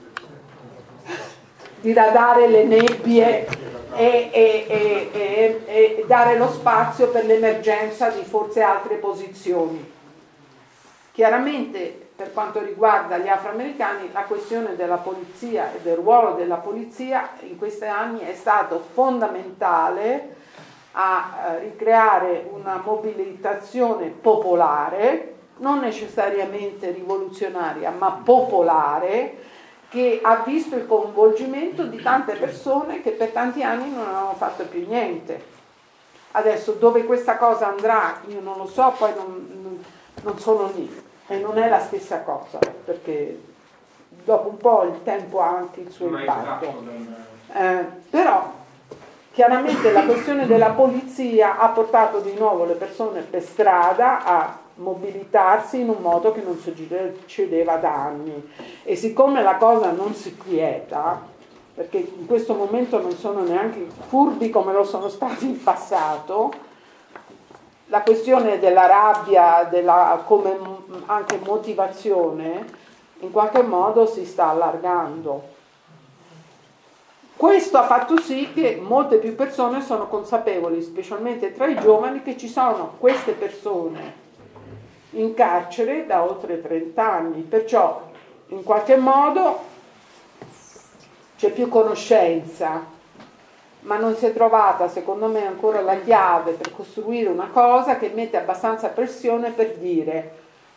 diradare le nebbie e, e, e, e, e dare lo spazio per l'emergenza di forse altre posizioni. Chiaramente per quanto riguarda gli afroamericani la questione della polizia e del ruolo della polizia in questi anni è stato fondamentale a ricreare una mobilitazione popolare, non necessariamente rivoluzionaria, ma popolare, che ha visto il coinvolgimento di tante persone che per tanti anni non avevano fatto più niente. Adesso dove questa cosa andrà, io non lo so, poi non, non sono lì e non è la stessa cosa, perché dopo un po' il tempo ha anche il suo impatto. Eh, però chiaramente la questione della polizia ha portato di nuovo le persone per strada a mobilitarsi in un modo che non succedeva da anni, e siccome la cosa non si quieta, perché in questo momento non sono neanche furbi come lo sono stati in passato, la questione della rabbia, della, come anche motivazione, in qualche modo si sta allargando. Questo ha fatto sì che molte più persone sono consapevoli, specialmente tra i giovani, che ci sono queste persone in carcere da oltre trenta anni, perciò in qualche modo c'è più conoscenza, ma non si è trovata, secondo me, ancora la chiave per costruire una cosa che mette abbastanza pressione per dire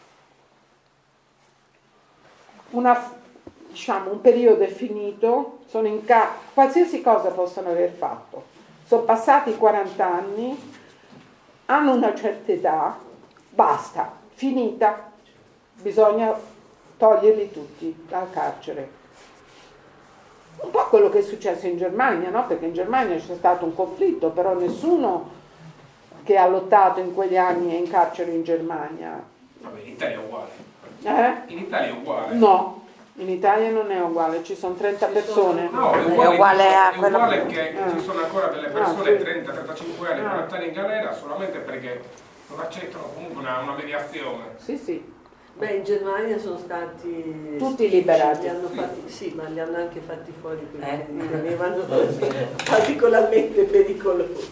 una, diciamo, un periodo è finito, sono in ca- qualsiasi cosa possono aver fatto, sono passati quaranta anni, hanno una certa età, basta, finita, bisogna toglierli tutti dal carcere. Un po' quello che è successo in Germania, no? Perché in Germania c'è stato un conflitto, però nessuno che ha lottato in quegli anni è in carcere in Germania. Vabbè, in Italia è uguale. Eh? In Italia è uguale. No, in Italia non è uguale, ci sono trenta persone. No, è uguale, è uguale a è quello uguale che- che Ah. ci sono ancora delle persone Ah, sì. trenta trentacinque anni, Ah. quaranta anni in galera solamente perché non accettano comunque una, una mediazione. Sì, sì. Beh, in Germania sono stati Tutti liberati. Li hanno fatti, sì, ma li hanno anche fatti fuori quelli Eh. che ritenevano particolarmente pericolosi.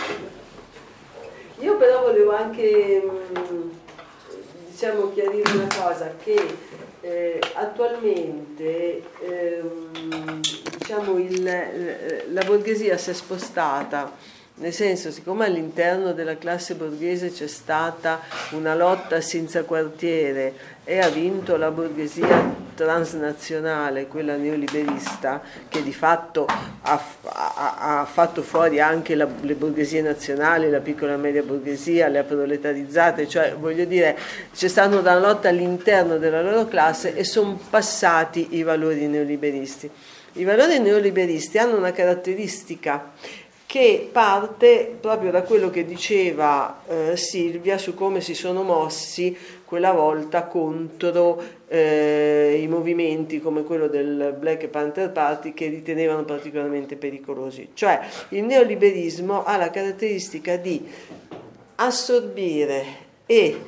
Io però volevo anche mh, diciamo chiarire una cosa, che eh, attualmente ehm, diciamo il, la borghesia si è spostata. Nel senso, siccome all'interno della classe borghese c'è stata una lotta senza quartiere e ha vinto la borghesia transnazionale, quella neoliberista, che di fatto ha, ha, ha fatto fuori anche la, le borghesie nazionali, la piccola e media borghesia, le ha proletarizzate, cioè voglio dire c'è stata una lotta all'interno della loro classe e sono passati i valori neoliberisti. I valori neoliberisti hanno una caratteristica che parte proprio da quello che diceva eh, Silvia su come si sono mossi quella volta contro eh, i movimenti come quello del Black Panther Party, che ritenevano particolarmente pericolosi. Cioè il neoliberismo ha la caratteristica di assorbire e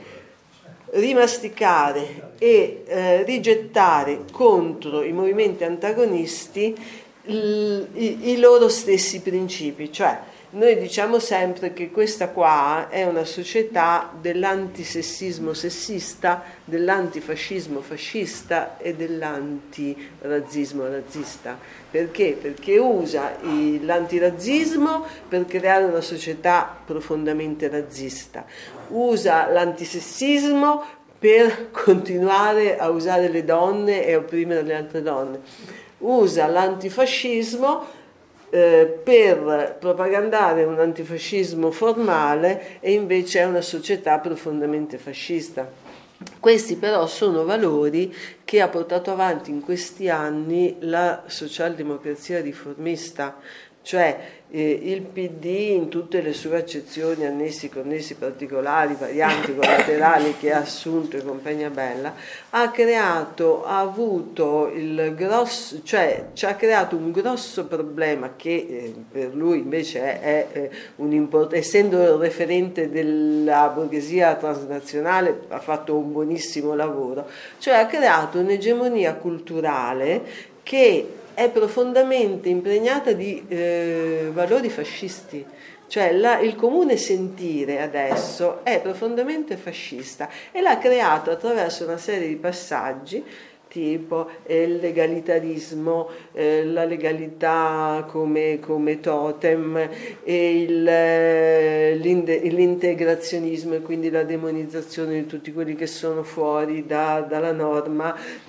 rimasticare e eh, rigettare contro i movimenti antagonisti i, i, i loro stessi principi. Cioè noi diciamo sempre che questa qua è una società dell'antisessismo sessista, dell'antifascismo fascista e dell'antirazzismo razzista. Perché? Perché usa il, l'antirazzismo per creare una società profondamente razzista, usa l'antisessismo per continuare a usare le donne e opprimere le altre donne, usa l'antifascismo Eh, per propagandare un antifascismo formale, e invece è una società profondamente fascista. Questi però sono valori che ha portato avanti in questi anni la socialdemocrazia riformista, cioè eh, il P D in tutte le sue accezioni, annessi, connessi, particolari, varianti, collaterali che ha assunto e compagnia bella, ha creato, ha avuto il grosso, cioè ci ha creato un grosso problema che eh, per lui invece è, è, è un import- essendo il referente della borghesia transnazionale ha fatto un buonissimo lavoro, cioè ha creato un'egemonia culturale che è profondamente impregnata di eh, valori fascisti, cioè la, il comune sentire adesso è profondamente fascista e l'ha creato attraverso una serie di passaggi tipo eh, il legalitarismo, eh, la legalità come, come totem, e il, eh, l'integrazionismo e quindi la demonizzazione di tutti quelli che sono fuori da, dalla norma,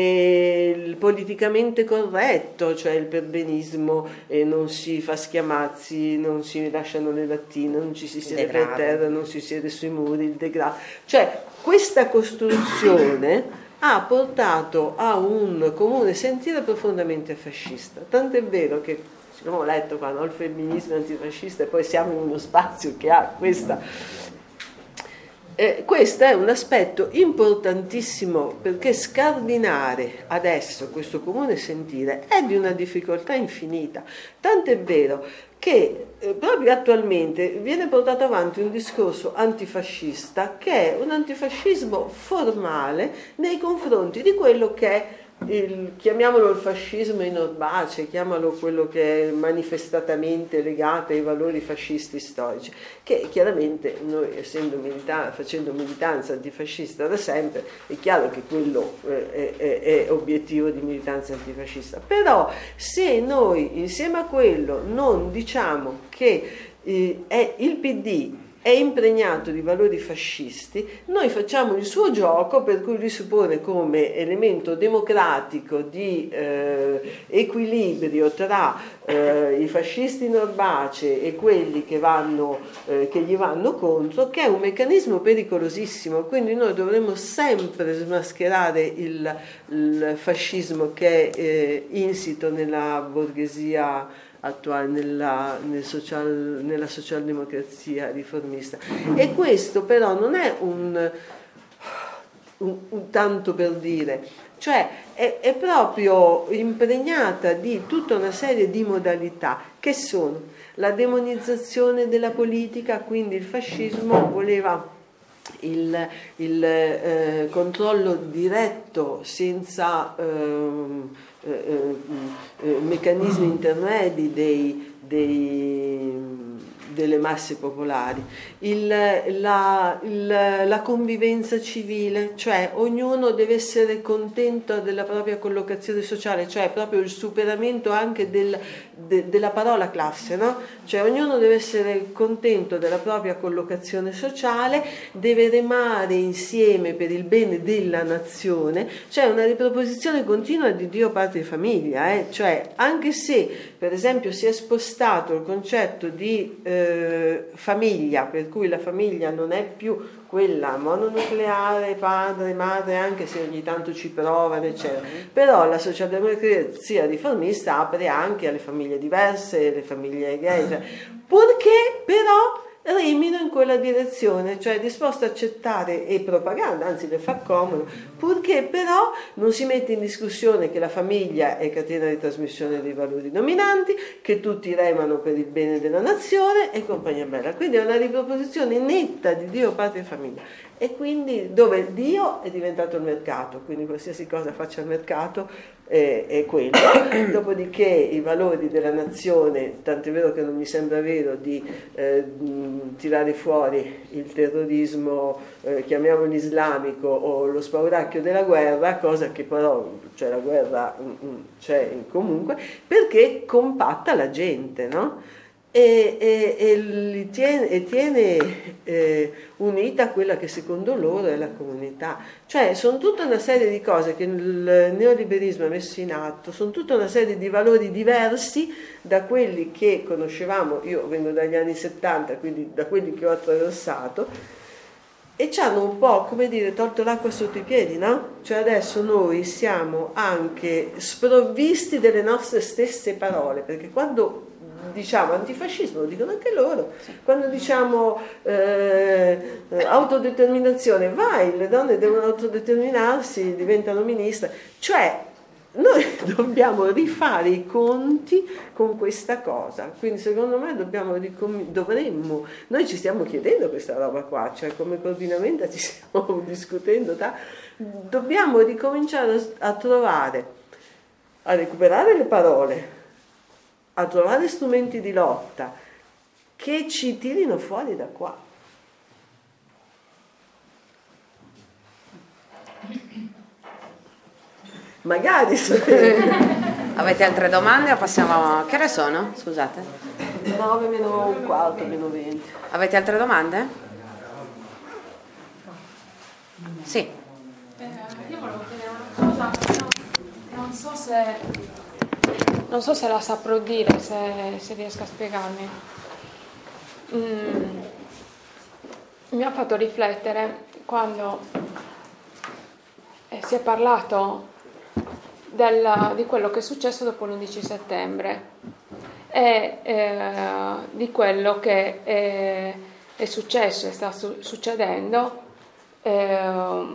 e il politicamente corretto, cioè il perbenismo, e non si fa schiamazzi, non si lasciano le lattine, non ci si siede per terra, non si siede sui muri, il degrado. Cioè questa costruzione ha portato a un comune sentire profondamente fascista, tant'è vero che, siccome ho letto qua, no, il femminismo antifascista, e poi siamo in uno spazio che ha questa... Eh, questo è un aspetto importantissimo, perché scardinare adesso questo comune sentire è di una difficoltà infinita, tant'è vero che eh, proprio attualmente viene portato avanti un discorso antifascista che è un antifascismo formale nei confronti di quello che è il, chiamiamolo il fascismo in orbace, chiamalo quello che è manifestatamente legato ai valori fascisti storici, che chiaramente noi essendo milita- facendo militanza antifascista da sempre è chiaro che quello eh, è, è, è obiettivo di militanza antifascista. Però se noi insieme a quello non diciamo che eh, è il P D è impregnato di valori fascisti, noi facciamo il suo gioco per cui lui suppone come elemento democratico di eh, equilibrio tra eh, i fascisti norbace e quelli che, vanno, eh, che gli vanno contro, che è un meccanismo pericolosissimo. Quindi noi dovremmo sempre smascherare il, il fascismo che è eh, insito nella borghesia attuale, nella, nel social, nella socialdemocrazia riformista. E questo però non è un, un, un tanto per dire, cioè è, è proprio impregnata di tutta una serie di modalità che sono la demonizzazione della politica, quindi il fascismo voleva il, il eh, controllo diretto senza eh, Eh, eh, meccanismi intermedi dei, dei, delle masse popolari, il, la, il, la convivenza civile, cioè ognuno deve essere contento della propria collocazione sociale, cioè proprio il superamento anche del, de, della parola classe, no? Cioè ognuno deve essere contento della propria collocazione sociale, deve remare insieme per il bene della nazione, cioè una riproposizione continua di Dio, patria e famiglia, eh? Cioè anche se per esempio si è spostato il concetto di eh, eh, famiglia, per cui la famiglia non è più quella mononucleare, padre, madre, anche se ogni tanto ci provano, eccetera. Però la socialdemocrazia riformista apre anche alle famiglie diverse, le famiglie gay, cioè, purché però remino in quella direzione, cioè disposto a accettare e propaganda, anzi le fa comodo, purché però non si mette in discussione che la famiglia è catena di trasmissione dei valori dominanti, che tutti remano per il bene della nazione e compagnia bella. Quindi è una riproposizione netta di Dio, patria e famiglia. E quindi dove Dio è diventato il mercato, quindi qualsiasi cosa faccia il mercato è, è quello. Dopodiché i valori della nazione, tant'è vero che non mi sembra vero di eh, tirare fuori il terrorismo, eh, chiamiamolo islamico, o lo spauracchio della guerra, cosa che però, cioè la guerra mm, c'è comunque, perché compatta la gente, no? E, e, e li tiene, e tiene eh, unita quella che secondo loro è la comunità. Cioè sono tutta una serie di cose che il neoliberismo ha messo in atto, sono tutta una serie di valori diversi da quelli che conoscevamo. Io vengo dagli anni settanta, quindi da quelli che ho attraversato, e ci hanno un po', come dire, tolto l'acqua sotto i piedi, no? Cioè adesso noi siamo anche sprovvisti delle nostre stesse parole, perché quando diciamo antifascismo, lo dicono anche loro, quando diciamo eh, autodeterminazione, vai, le donne devono autodeterminarsi, diventano ministre, cioè noi dobbiamo rifare i conti con questa cosa, quindi secondo me dobbiamo dovremmo, noi ci stiamo chiedendo questa roba qua, cioè come coordinamento ci stiamo discutendo, da, dobbiamo ricominciare a trovare, a recuperare le parole, a trovare strumenti di lotta che ci tirino fuori da qua. Magari avete altre domande o passiamo a... Che ore sono? Scusate. nove meno un quarto, meno venti. Avete altre domande? Sì. Eh, io volevo chiedere una cosa, no, non so se non so se la saprò dire, se, se riesco a spiegarmi. Mm, mi ha fatto riflettere quando eh, si è parlato del, di quello che è successo dopo l'undici settembre e eh, di quello che è, è successo e sta su, succedendo, eh,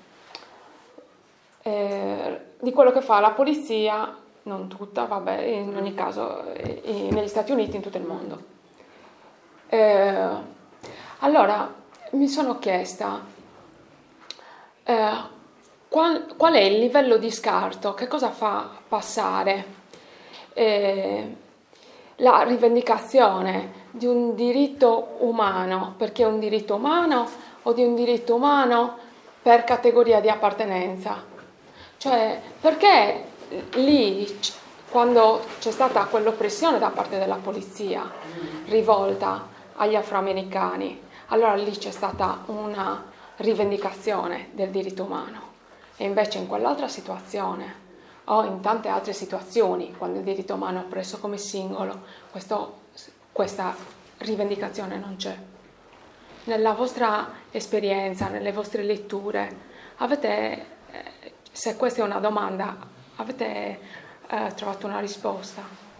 eh, di quello che fa la polizia, non tutta, vabbè, in ogni caso eh, negli Stati Uniti, in tutto il mondo. Eh, allora mi sono chiesta eh, qual, qual è il livello di scarto, che cosa fa passare eh, la rivendicazione di un diritto umano perché è un diritto umano o di un diritto umano per categoria di appartenenza. Cioè, perché lì, quando c'è stata quell'oppressione da parte della polizia rivolta agli afroamericani, allora lì c'è stata una rivendicazione del diritto umano, e invece in quell'altra situazione o in tante altre situazioni, quando il diritto umano è preso come singolo, questo, questa rivendicazione non c'è. Nella vostra esperienza, nelle vostre letture, avete, se questa è una domanda, avete eh, trovato una risposta?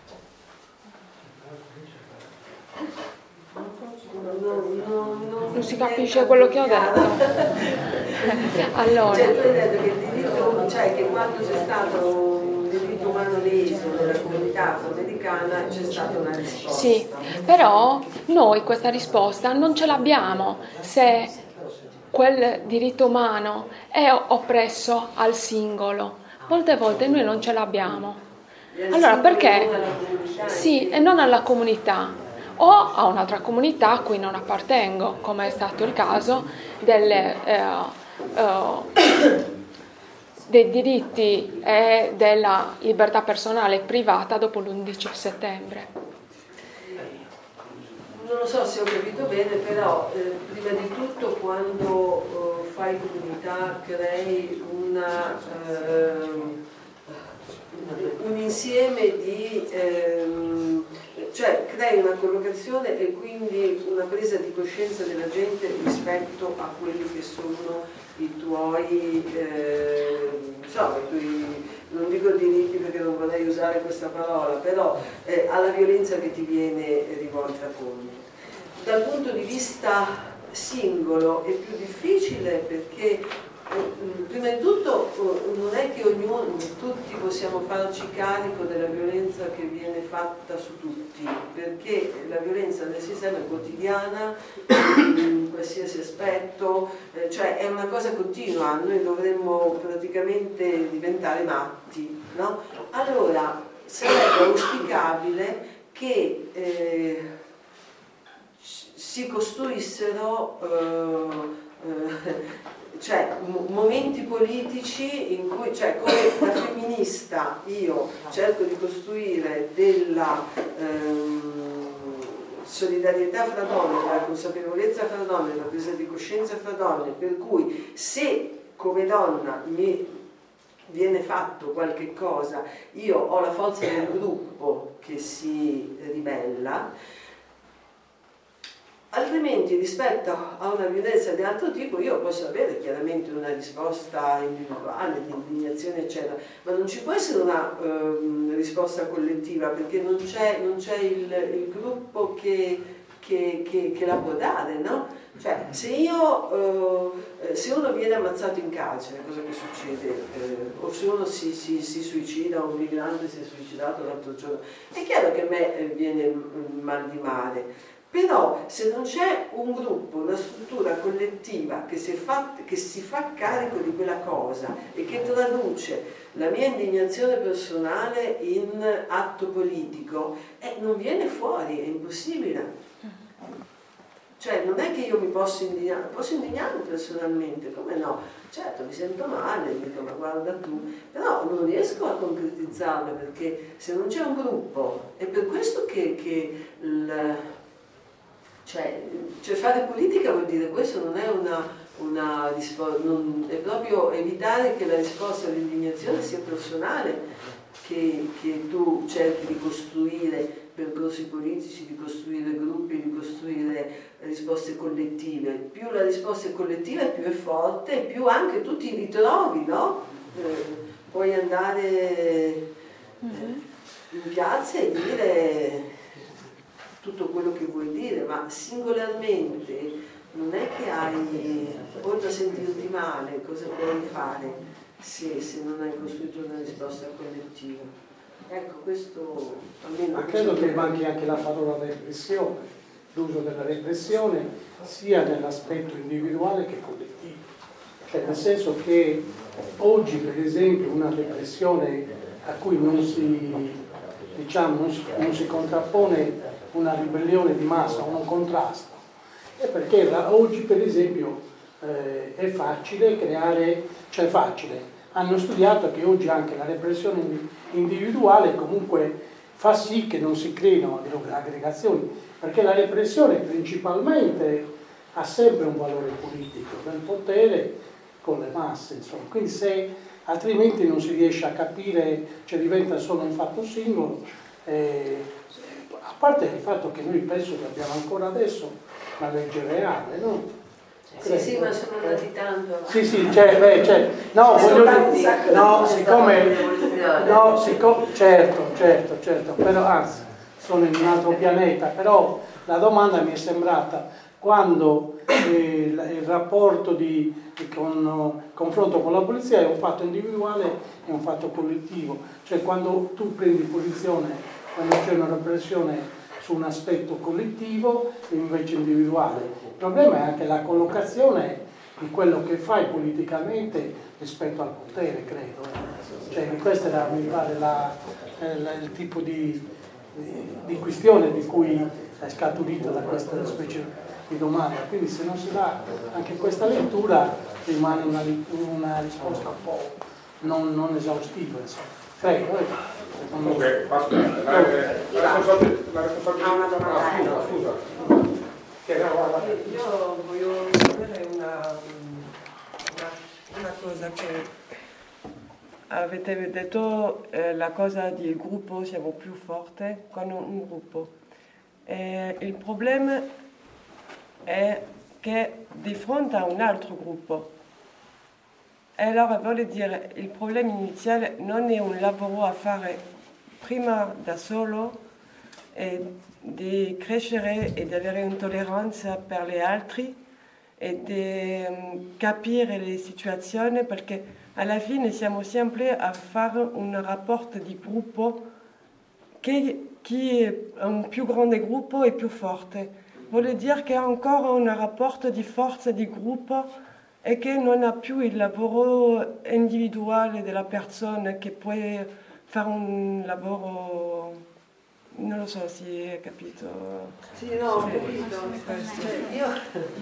Non si capisce quello che ho detto. Allora, cioè, tu hai detto che il diritto, cioè che quando c'è stato un diritto umano leso nella comunità afroamericana c'è stata una risposta. Sì, però noi questa risposta non ce l'abbiamo se quel diritto umano è oppresso al singolo. Molte volte noi non ce l'abbiamo. Allora perché? Sì, e non alla comunità. O a un'altra comunità a cui non appartengo, come è stato il caso delle, eh, eh, dei diritti e della libertà personale privata dopo l'undici settembre. Non lo so se ho capito bene, però eh, prima di tutto quando eh, fai comunità crei una, eh, un insieme di... Eh, cioè crei una collocazione e quindi una presa di coscienza della gente rispetto a quelli che sono i tuoi, eh, insomma, i tuoi, non dico diritti perché non vorrei usare questa parola, però eh, alla violenza che ti viene rivolta contro. Dal punto di vista singolo è più difficile perché prima di tutto non è che ognuno, tutti possiamo farci carico della violenza che viene fatta su tutti, perché la violenza nel sistema è quotidiana, in qualsiasi aspetto, cioè è una cosa continua, noi dovremmo praticamente diventare matti, no? Allora sarebbe auspicabile che eh, si costruissero eh, eh, cioè momenti politici in cui, cioè come da femminista io cerco di costruire della ehm, solidarietà fra donne, della consapevolezza fra donne, della presa di coscienza fra donne, per cui se come donna mi viene fatto qualche cosa, io ho la forza del gruppo che si ribella. Altrimenti rispetto a una violenza di altro tipo io posso avere chiaramente una risposta individuale, di indignazione eccetera, ma non ci può essere una um, risposta collettiva perché non c'è, non c'è il, il gruppo che, che, che, che la può dare, no? Cioè se io, uh, se uno viene ammazzato in carcere, cosa che succede? Uh, o se uno si, si, si suicida, un migrante si è suicidato l'altro giorno, è chiaro che a me viene mal di mare. Però se non c'è un gruppo, una struttura collettiva che si, fa, che si fa carico di quella cosa e che traduce la mia indignazione personale in atto politico, eh, non viene fuori, è impossibile. Cioè non è che io mi posso indignare, posso indignarmi personalmente, come no? Certo, mi sento male, dico ma guarda tu, però non riesco a concretizzarla perché se non c'è un gruppo, è per questo che, che il, Cioè, cioè fare politica vuol dire questo, non è una, una risposta, non, è proprio evitare che la risposta all'indignazione sia personale, che, che tu cerchi di costruire percorsi politici, di costruire gruppi, di costruire risposte collettive. Più la risposta è collettiva, più è forte, più anche tu ti ritrovi, no? Eh, puoi andare eh, in piazza e dire tutto quello che vuoi dire, ma singolarmente non è che hai, oltre a sentirti male, cosa puoi fare se, se non hai costruito una risposta collettiva? Ecco, questo almeno... Ma credo che manchi anche la parola repressione, l'uso della repressione sia nell'aspetto individuale che collettivo. Cioè nel senso che oggi, per esempio, una repressione a cui non si, diciamo, non si, non si contrappone una ribellione di massa o un contrasto, è perché oggi per esempio eh, è facile creare, cioè facile, hanno studiato che oggi anche la repressione individuale comunque fa sì che non si creino aggregazioni, perché la repressione principalmente ha sempre un valore politico, del potere con le masse, insomma, quindi se altrimenti non si riesce a capire, cioè diventa solo un fatto singolo. Eh, A parte il fatto che noi penso che abbiamo ancora adesso una legge reale, no? Sì, sì, ma sono andati tanto. Sì, sì, cioè, beh, cioè, no, voglio dire, no, siccome, no, siccome, certo, certo, certo, però, anzi, sono in un altro pianeta, però la domanda mi è sembrata, quando eh, il, il rapporto di, di con, confronto con la polizia è un fatto individuale e un fatto collettivo, cioè quando tu prendi posizione quando c'è una repressione su un aspetto collettivo e invece individuale. Il problema è anche la collocazione di quello che fai politicamente rispetto al potere, credo. Cioè, questa era, mi pare, la, la, il tipo di, di, di questione di cui è scaturita da questa specie di domanda. Quindi se non si dà anche questa lettura rimane una, una risposta un po' non, non esaustiva, insomma. Prego, eh. Comunque, aspetta, la, la, la responsabilità... Ah, scusa, scusa. Io voglio sapere una, una, una cosa che avete detto, eh, la cosa del gruppo, siamo più forti con un gruppo. E il problema è che di fronte a un altro gruppo, e allora voglio dire, il problema iniziale non è un lavoro a fare prima da solo e di crescere e di avere intolleranza per gli altri e di um, capire le situazioni, perché alla fine siamo sempre a fare un rapporto di gruppo che chi è un più grande gruppo è più forte. Vuol dire che ha ancora un rapporto di forza di gruppo e che non ha più il lavoro individuale della persona che può fare un lavoro, non lo so se hai capito. Sì, no, ho capito. Cioè, io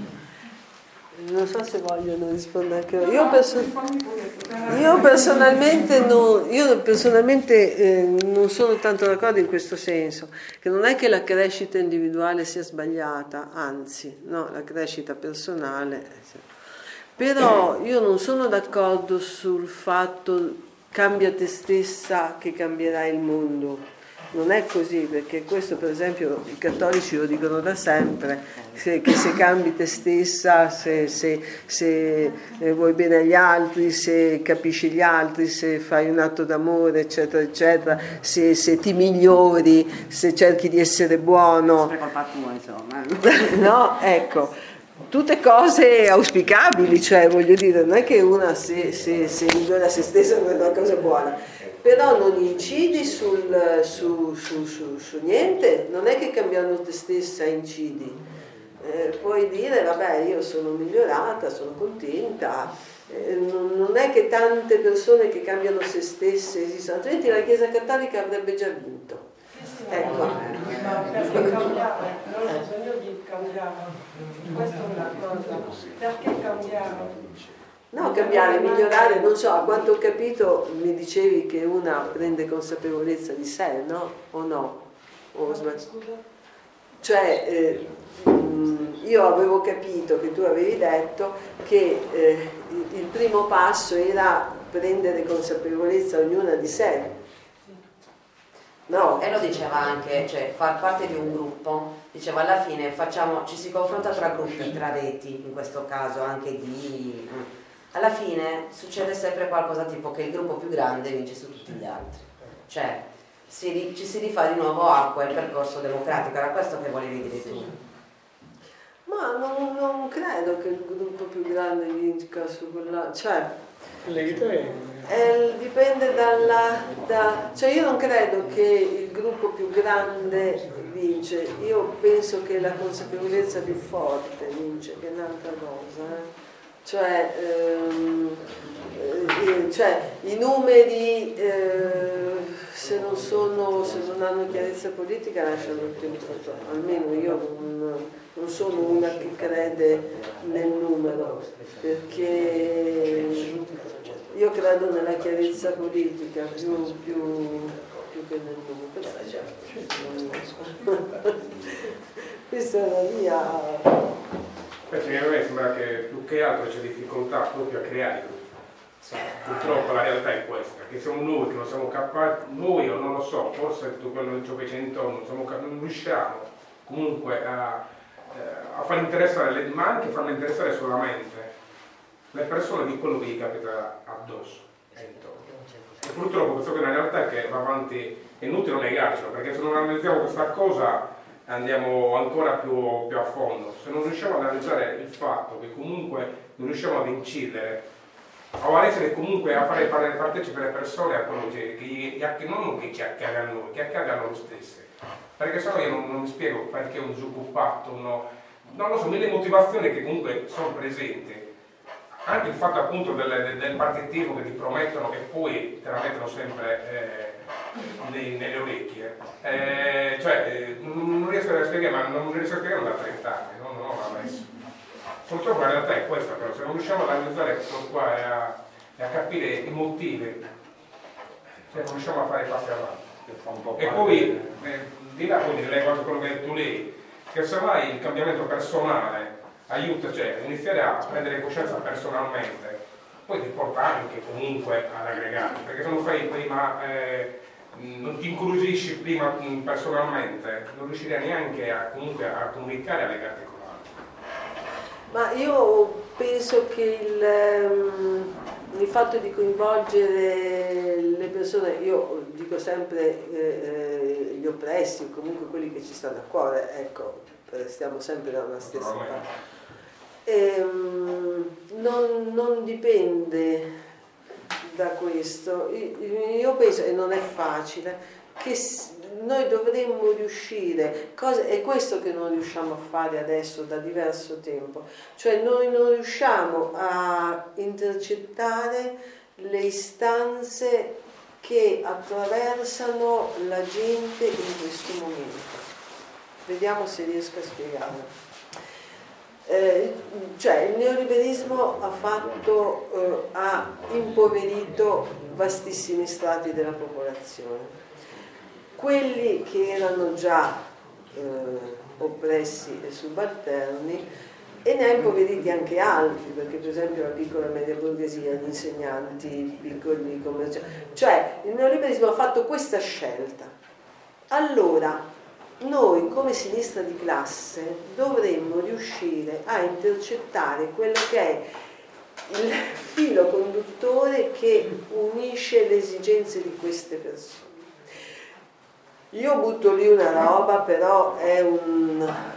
non so se vogliono rispondere anche io. Io, perso- io personalmente, non, io personalmente eh, non sono tanto d'accordo in questo senso, che non è che la crescita individuale sia sbagliata, anzi, no, la crescita personale. Però io non sono d'accordo sul fatto cambia te stessa che cambierai il mondo. Non è così, perché questo per esempio i cattolici lo dicono da sempre, se, che se cambi te stessa, se, se, se vuoi bene agli altri, se capisci gli altri, se fai un atto d'amore, eccetera, eccetera, se, se ti migliori, se cerchi di essere buono. Sempre colpa tua, insomma. No, ecco. Tutte cose auspicabili, cioè voglio dire, non è che una se, se, se migliora se stessa non è una cosa buona, però non incidi sul, su, su, su, su niente, non è che cambiando te stessa incidi, eh, puoi dire vabbè io sono migliorata, sono contenta, eh, non, non è che tante persone che cambiano se stesse esistono, altrimenti la Chiesa Cattolica avrebbe già vinto. Ecco. Perché cambiare? Non ho bisogno di cambiare, questa è una cosa. Perché cambiare? No, cambiare, migliorare, non so, a quanto ho capito mi dicevi che una prende consapevolezza di sé, no? O no? O cioè, eh, io avevo capito che tu avevi detto che eh, il primo passo era prendere consapevolezza ognuna di sé. No. E lo diceva anche, cioè far parte di un gruppo, diceva alla fine facciamo, ci si confronta tra gruppi, tra reti, in questo caso anche di... Alla fine succede sempre qualcosa tipo che il gruppo più grande vince su tutti gli altri, cioè si, ci si rifà di nuovo a quel percorso democratico, era questo che volevi dire tu. Ma non, non credo che il gruppo più grande vinca su quella... cioè... Le idee. Eh, dipende dalla... Da, cioè io non credo che il gruppo più grande vince, io penso che la consapevolezza più forte vince, che è un'altra cosa. Eh. Cioè, ehm, eh, cioè i numeri eh, se non sono, se non hanno chiarezza politica lasciano il tempo, almeno io non, non sono una che crede nel numero, perché io credo nella chiarezza politica più, più, più che nel numero. Questa è la mia... Perché a me sembra che più che altro c'è difficoltà proprio a creare gruppi. Sì. Purtroppo la realtà è questa, che siamo noi che non siamo capaci, noi o non lo so, forse tutto quello che ci c'è intorno, non, siamo, non riusciamo comunque a, a far interessare, le, ma anche farle interessare solamente le persone di quello che gli capita addosso e intorno. E purtroppo questo che è una realtà che va avanti, è inutile negarcelo, perché se non analizziamo questa cosa andiamo ancora più, più a fondo. Se non riusciamo ad analizzare il fatto che comunque non riusciamo ad incidere o ad essere comunque a fare partecipe le persone a quello che, che, che non che ci accade a noi, che accade a loro stesse, perché sennò io non, non mi spiego perché un disoccupato no, non lo so, mille motivazioni che comunque sono presenti, anche il fatto appunto del, del, del partitismo che ti promettono e poi te la mettono sempre eh, nei, nelle orecchie, eh, cioè eh, non riesco a spiegare, ma non riesco a spiegare da trent'anni, no? Non ho messo. Purtroppo la realtà è questa, però se non riusciamo ad analizzare questo qua e a, e a capire i motivi, se non riusciamo a fare passi avanti. E poi, eh, di là poi lei quasi quello che hai detto lei, che semmai il cambiamento personale aiuta, cioè iniziare a prendere coscienza personalmente, poi ti porta anche comunque ad aggregare, perché se non fai prima eh, non ti incuriosisci prima personalmente, non riuscirai neanche a, comunque a comunicare, a legarti con l'altro. Ma io penso che il, il fatto di coinvolgere le persone, io dico sempre eh, gli oppressi, comunque quelli che ci stanno a cuore, ecco, stiamo sempre dalla stessa parte. Ehm, non, non dipende da questo. Io penso, e non è facile, che noi dovremmo riuscire, cosa, è questo che non riusciamo a fare adesso da diverso tempo, cioè noi non riusciamo a intercettare le istanze che attraversano la gente in questo momento. Vediamo se riesco a spiegarlo. Eh, cioè il neoliberismo ha fatto, eh, ha impoverito vastissimi strati della popolazione. Quelli che erano già eh, oppressi e subalterni, e ne ha impoveriti anche altri, perché per esempio la piccola e media borghesia, gli insegnanti, i piccoli commercianti, cioè il neoliberismo ha fatto questa scelta. Allora noi come sinistra di classe dovremmo riuscire a intercettare quello che è il filo conduttore che unisce le esigenze di queste persone. Io butto lì una roba, però è un...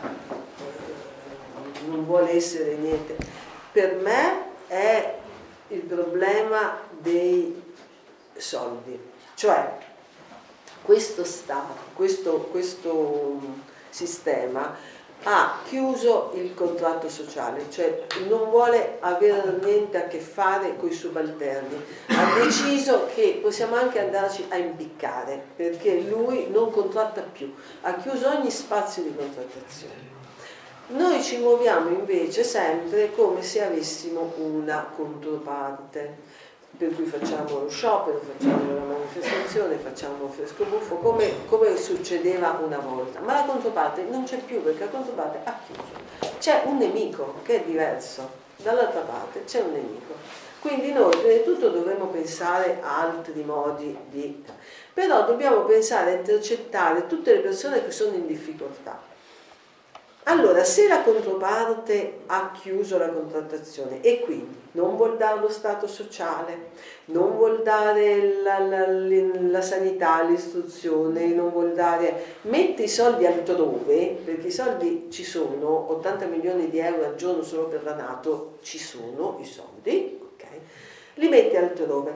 non vuole essere niente. Per me è il problema dei soldi, cioè questo Stato, questo, questo sistema ha chiuso il contratto sociale, cioè non vuole avere niente a che fare con i subalterni, ha deciso che possiamo anche andarci a impiccare, perché lui non contratta più, ha chiuso ogni spazio di contrattazione. Noi ci muoviamo invece sempre come se avessimo una controparte, per cui facciamo lo sciopero, facciamo la manifestazione, facciamo un fresco buffo, come, come succedeva una volta. Ma la controparte non c'è più, perché la controparte ha chiuso. C'è un nemico che è diverso, dall'altra parte c'è un nemico. Quindi noi prima di tutto dovremmo pensare a altri modi di... Però dobbiamo pensare a intercettare tutte le persone che sono in difficoltà. Allora, se la controparte ha chiuso la contrattazione e quindi non vuol dare lo stato sociale, non vuol dare la, la, la sanità, l'istruzione, non vuol dare, mette i soldi altrove, perché i soldi ci sono, ottanta milioni di euro al giorno solo per la NATO, ci sono i soldi, ok? Li mette altrove.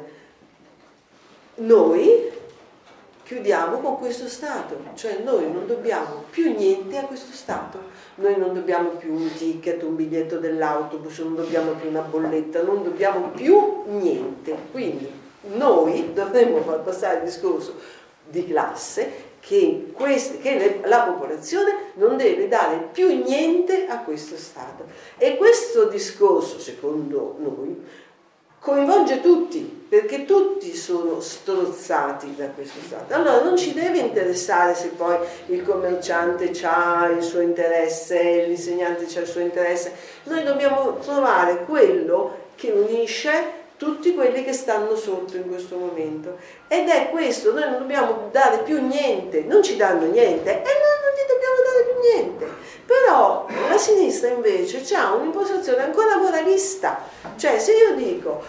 Noi chiudiamo con questo Stato, cioè noi non dobbiamo più niente a questo Stato, noi non dobbiamo più un ticket, un biglietto dell'autobus, non dobbiamo più una bolletta, non dobbiamo più niente. Quindi noi dovremmo far passare il discorso di classe che, queste, che le, la popolazione non deve dare più niente a questo Stato. E questo discorso, secondo noi, coinvolge tutti, perché tutti sono strozzati da questo Stato. Allora non ci deve interessare se poi il commerciante ha il suo interesse, l'insegnante ha il suo interesse. Noi dobbiamo trovare quello che unisce tutti quelli che stanno sotto in questo momento. Ed è questo, noi non dobbiamo dare più niente, non ci danno niente, e noi non gli dobbiamo dare più niente. Però la sinistra invece ha un'impostazione ancora moralista, cioè se io dico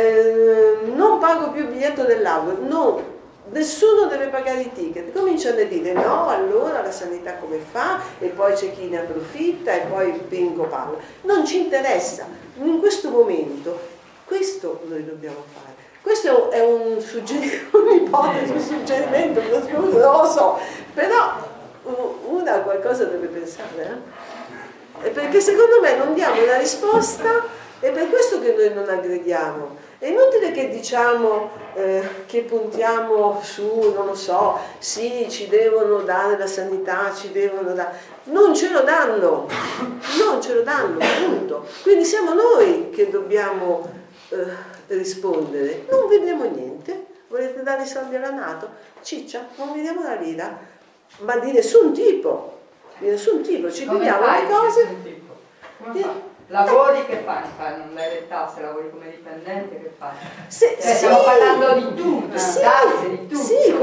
eh, non pago più il biglietto dell'auto, no, nessuno deve pagare i ticket, cominciano a dire no, allora la sanità come fa, e poi c'è chi ne approfitta e poi bingo parla. Non ci interessa, in questo momento questo noi dobbiamo fare. Questo è un suggerimento, un'ipotesi, un suggerimento, non lo so, però una qualcosa deve pensare, eh? E perché secondo me non diamo una risposta, è per questo che noi non aggreghiamo. È inutile che diciamo eh, che puntiamo su, non lo so, sì, ci devono dare la sanità, ci devono dare... Non ce lo danno, non ce lo danno, punto. Quindi siamo noi che dobbiamo eh, rispondere. Non vediamo niente, volete dare i soldi alla NATO? Ciccia, non vediamo la lira. Ma di nessun tipo, di nessun tipo, ci vediamo le cose. Come fai? Lavori che fai? fai? Non dai le tasse, lavori come dipendente che fai? Se, cioè, sì, stiamo parlando di tutto, sì, tasse, di tutto. Sì,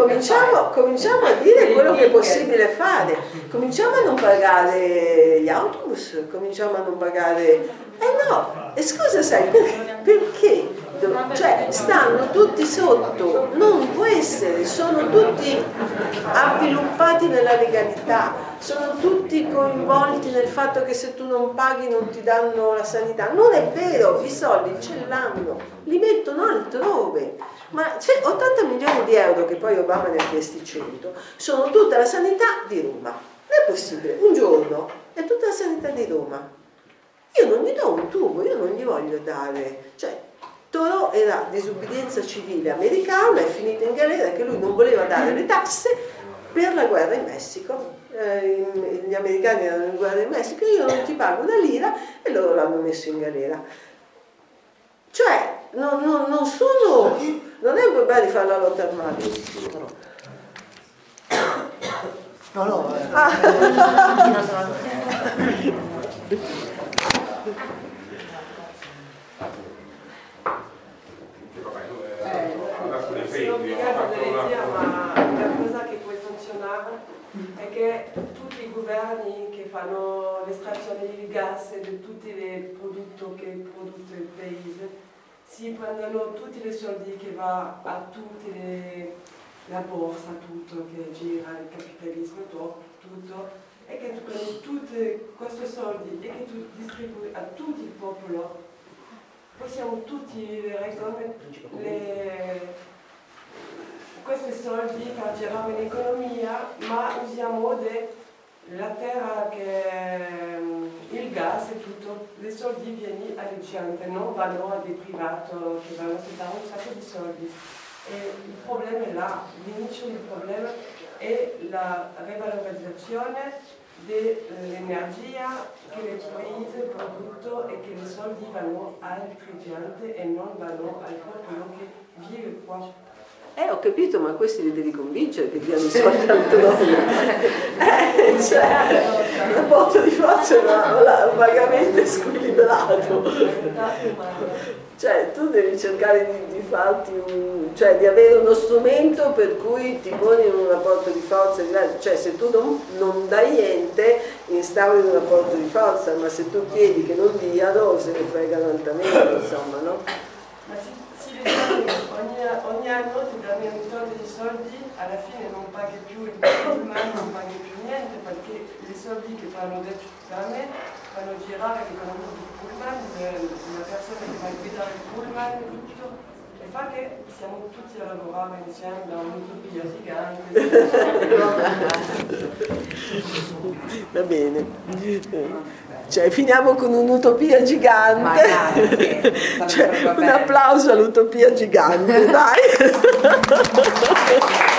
cominciamo, cominciamo a dire quello che è possibile fare, cominciamo a non pagare gli autobus, cominciamo a non pagare... Eh no, e scusa sai, perché? perché? Cioè stanno tutti sotto, non può essere, sono tutti avviluppati nella legalità, sono tutti coinvolti nel fatto che se tu non paghi non ti danno la sanità. Non è vero, i soldi ce l'hanno, li mettono altrove. Ma c'è ottanta milioni di euro che poi Obama ne ha chiesti cento, sono tutta la sanità di Roma. Non è possibile, un giorno è tutta la sanità di Roma. Io non gli do un tubo, io non gli voglio dare, cioè Toro era disubbidienza civile americana, è finito in galera che lui non voleva dare le tasse per la guerra in Messico. Eh, gli americani erano in guerra in Messico, io non ti pago una lira e loro l'hanno messo in galera. Cioè, non, non, non sono, non è un problema di fare la lotta armata. No, no, eh. Ah. Sono obbligata a dire, ma la cosa che poi funzionava è che tutti i governi che fanno l'estrazione di gas e di tutti i prodotti che produce il paese si prendono tutti i soldi che va a tutte le, la borsa, tutto che gira, il capitalismo, tutto, e che tu prendi tutti questi soldi e che tu distribui a tutto il popolo. Possiamo tutti le, le questi soldi per girare l'economia, ma usiamo de, la terra, che il gas e tutto, i soldi vieni alle gente, non vanno a dei privati che vanno a spendere un sacco di soldi. E il problema è là, l'inizio del problema è la revalorizzazione dell'energia che il paese produce e che i soldi vanno alla gente e non vanno al popolo che vive qua. Eh, ho capito, ma questi li devi convincere che diano i soldi altrove. Eh, cioè, il rapporto di forza è vagamente squilibrato. Cioè, tu devi cercare di, di farti un... cioè, di avere uno strumento per cui ti poni in un rapporto di forza diverso. Cioè, se tu non, non dai niente, instauri un rapporto di forza, ma se tu chiedi che non diano, se ne fregano altamente, insomma, no? Ma sì. Ogni, ogni anno ti danno un tot di soldi, alla fine non paghi più il pullman, non paghi più niente, perché i soldi che fanno da me fanno girare l'economia del pullman, la persona che va a guidare il pullman, tutto, e fa che siamo tutti a lavorare insieme da un'utopia gigante. Va bene. Cioè, finiamo con un'utopia gigante. Cioè, un applauso all'utopia gigante, dai.